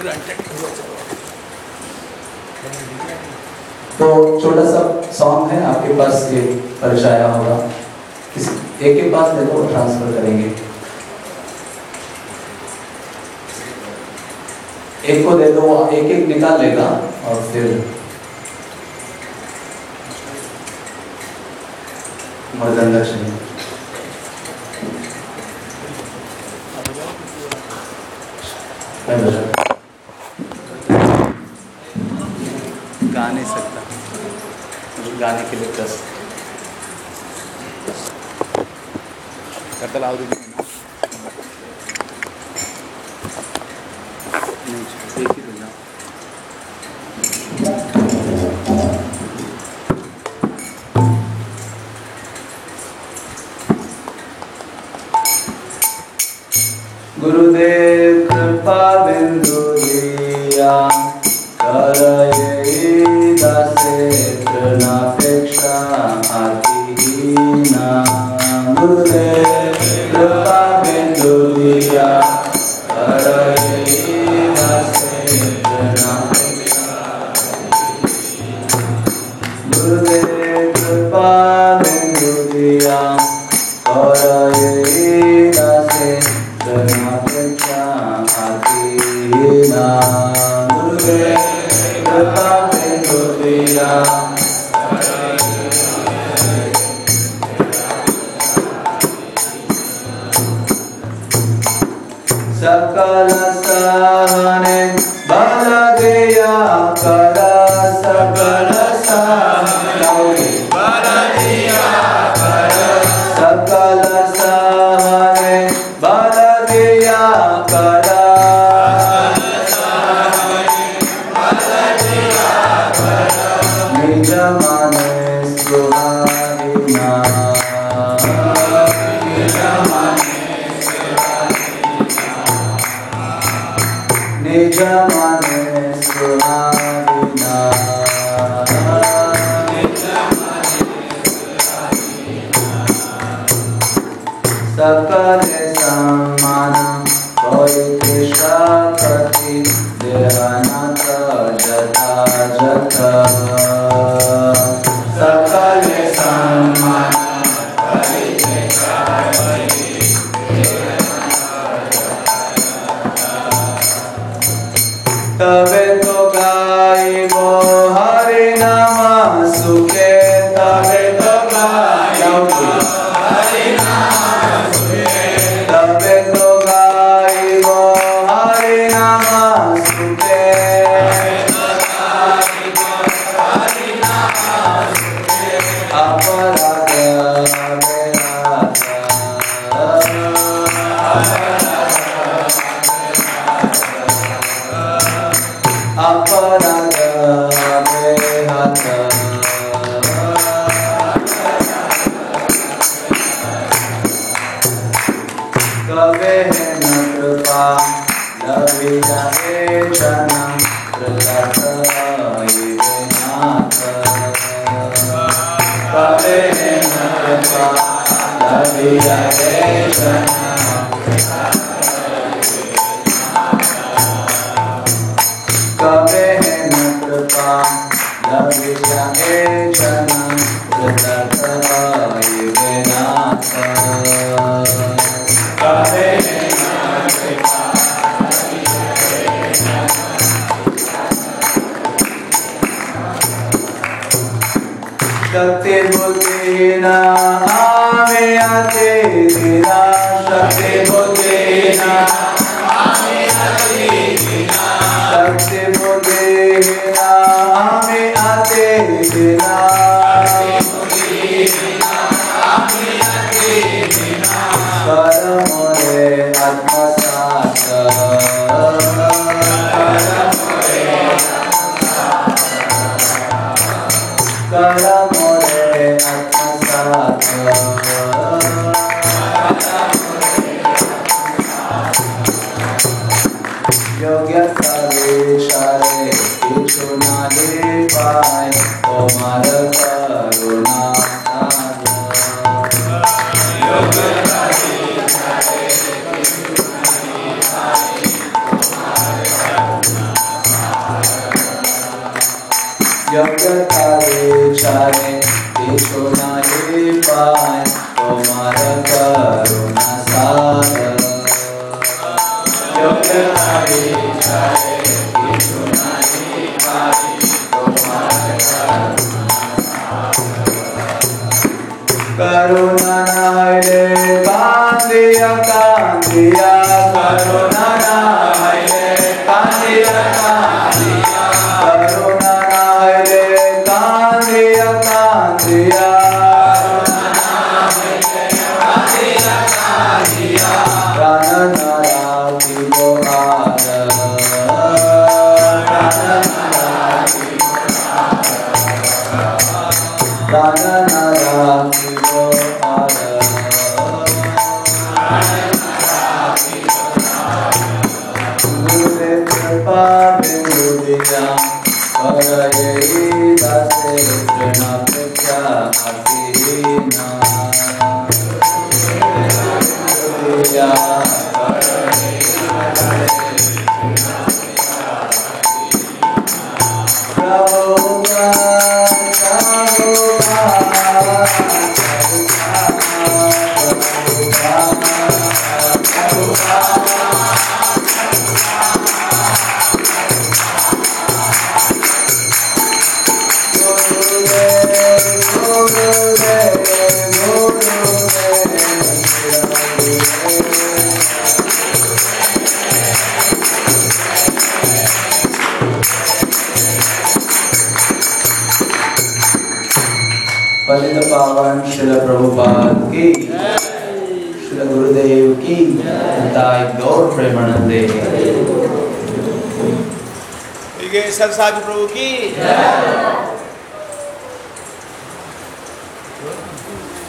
तो छोटा सा सॉन्ग है, आपके पास ये परिचय होगा, किसी एक के पास देखो ट्रांसफर करेंगे, एक को दे दो, एक एक निकाल लेगा और फिर मर्दंड चाहिए। मैं बजा गा नहीं सकता, गाने के लिए कस करता लाओ नहीं, एक ही बजा। गुरुदेव कृपा बिंदु दिया करये दासे तृणापेक्षा अतिहीना। गुरुदेव कृपा बिंदु दिया करये दासे तृणापेक्षा। गुरुदेव कृपा बिंदु दिया करये दासे तृणापेक्षा अतिहीना। गुरुदेव कृपा बिंदु दिया सकल सहने बल दिया कर, सकल सहने बल दिया कर, सकल सहने बल दिया कर, निज मन सुहागिना। निज मन सुहागिना। सकल सम्मान कोई कृष्णपति देहनाथ जथा जथा। सकल सुखे तबे तो गाएंगे तबे तो गाएंगे हरि नाम सुखे अपराध अपराध कवे न कृपा लभी जाए जना कवे न कृपा लभी जाए जना कवे न कृपा लभी जाए जना कवे शक्ति बुद्धि न आमे आते दिना शक्ति बुद्धि न आमे आते दिना शक्ति बुद्धि न आमे आते दिना कर मोरे आत्मसात कर मोरे आत्मसात योग्यता विचारे किछु नाहि पाए तुम्हार करुणा योग्यता विचारे किछु नाहि पाए योग्यता विचारे किछु नाहि पाए तुम्हार करुणा सार योग्यता विचारे किछु नाहि पाए तुम्हार करुणा नाहिले कांदिया कांदिया करुणा नाहिले कांदिया कांदिया करुणा नाहिले कांदिया कांदिया प्राण नारा की बोहार प्राण नारा की बोहार गुरुदेव कृपा बिंदु दिया कर यही दासे प्रणाप्या अतिहीना दिया पतित पावन श्रील प्रभुपाद की श्रील गुरुदेव की दाई गौर प्रेमानंदे सरसाधु प्रभु की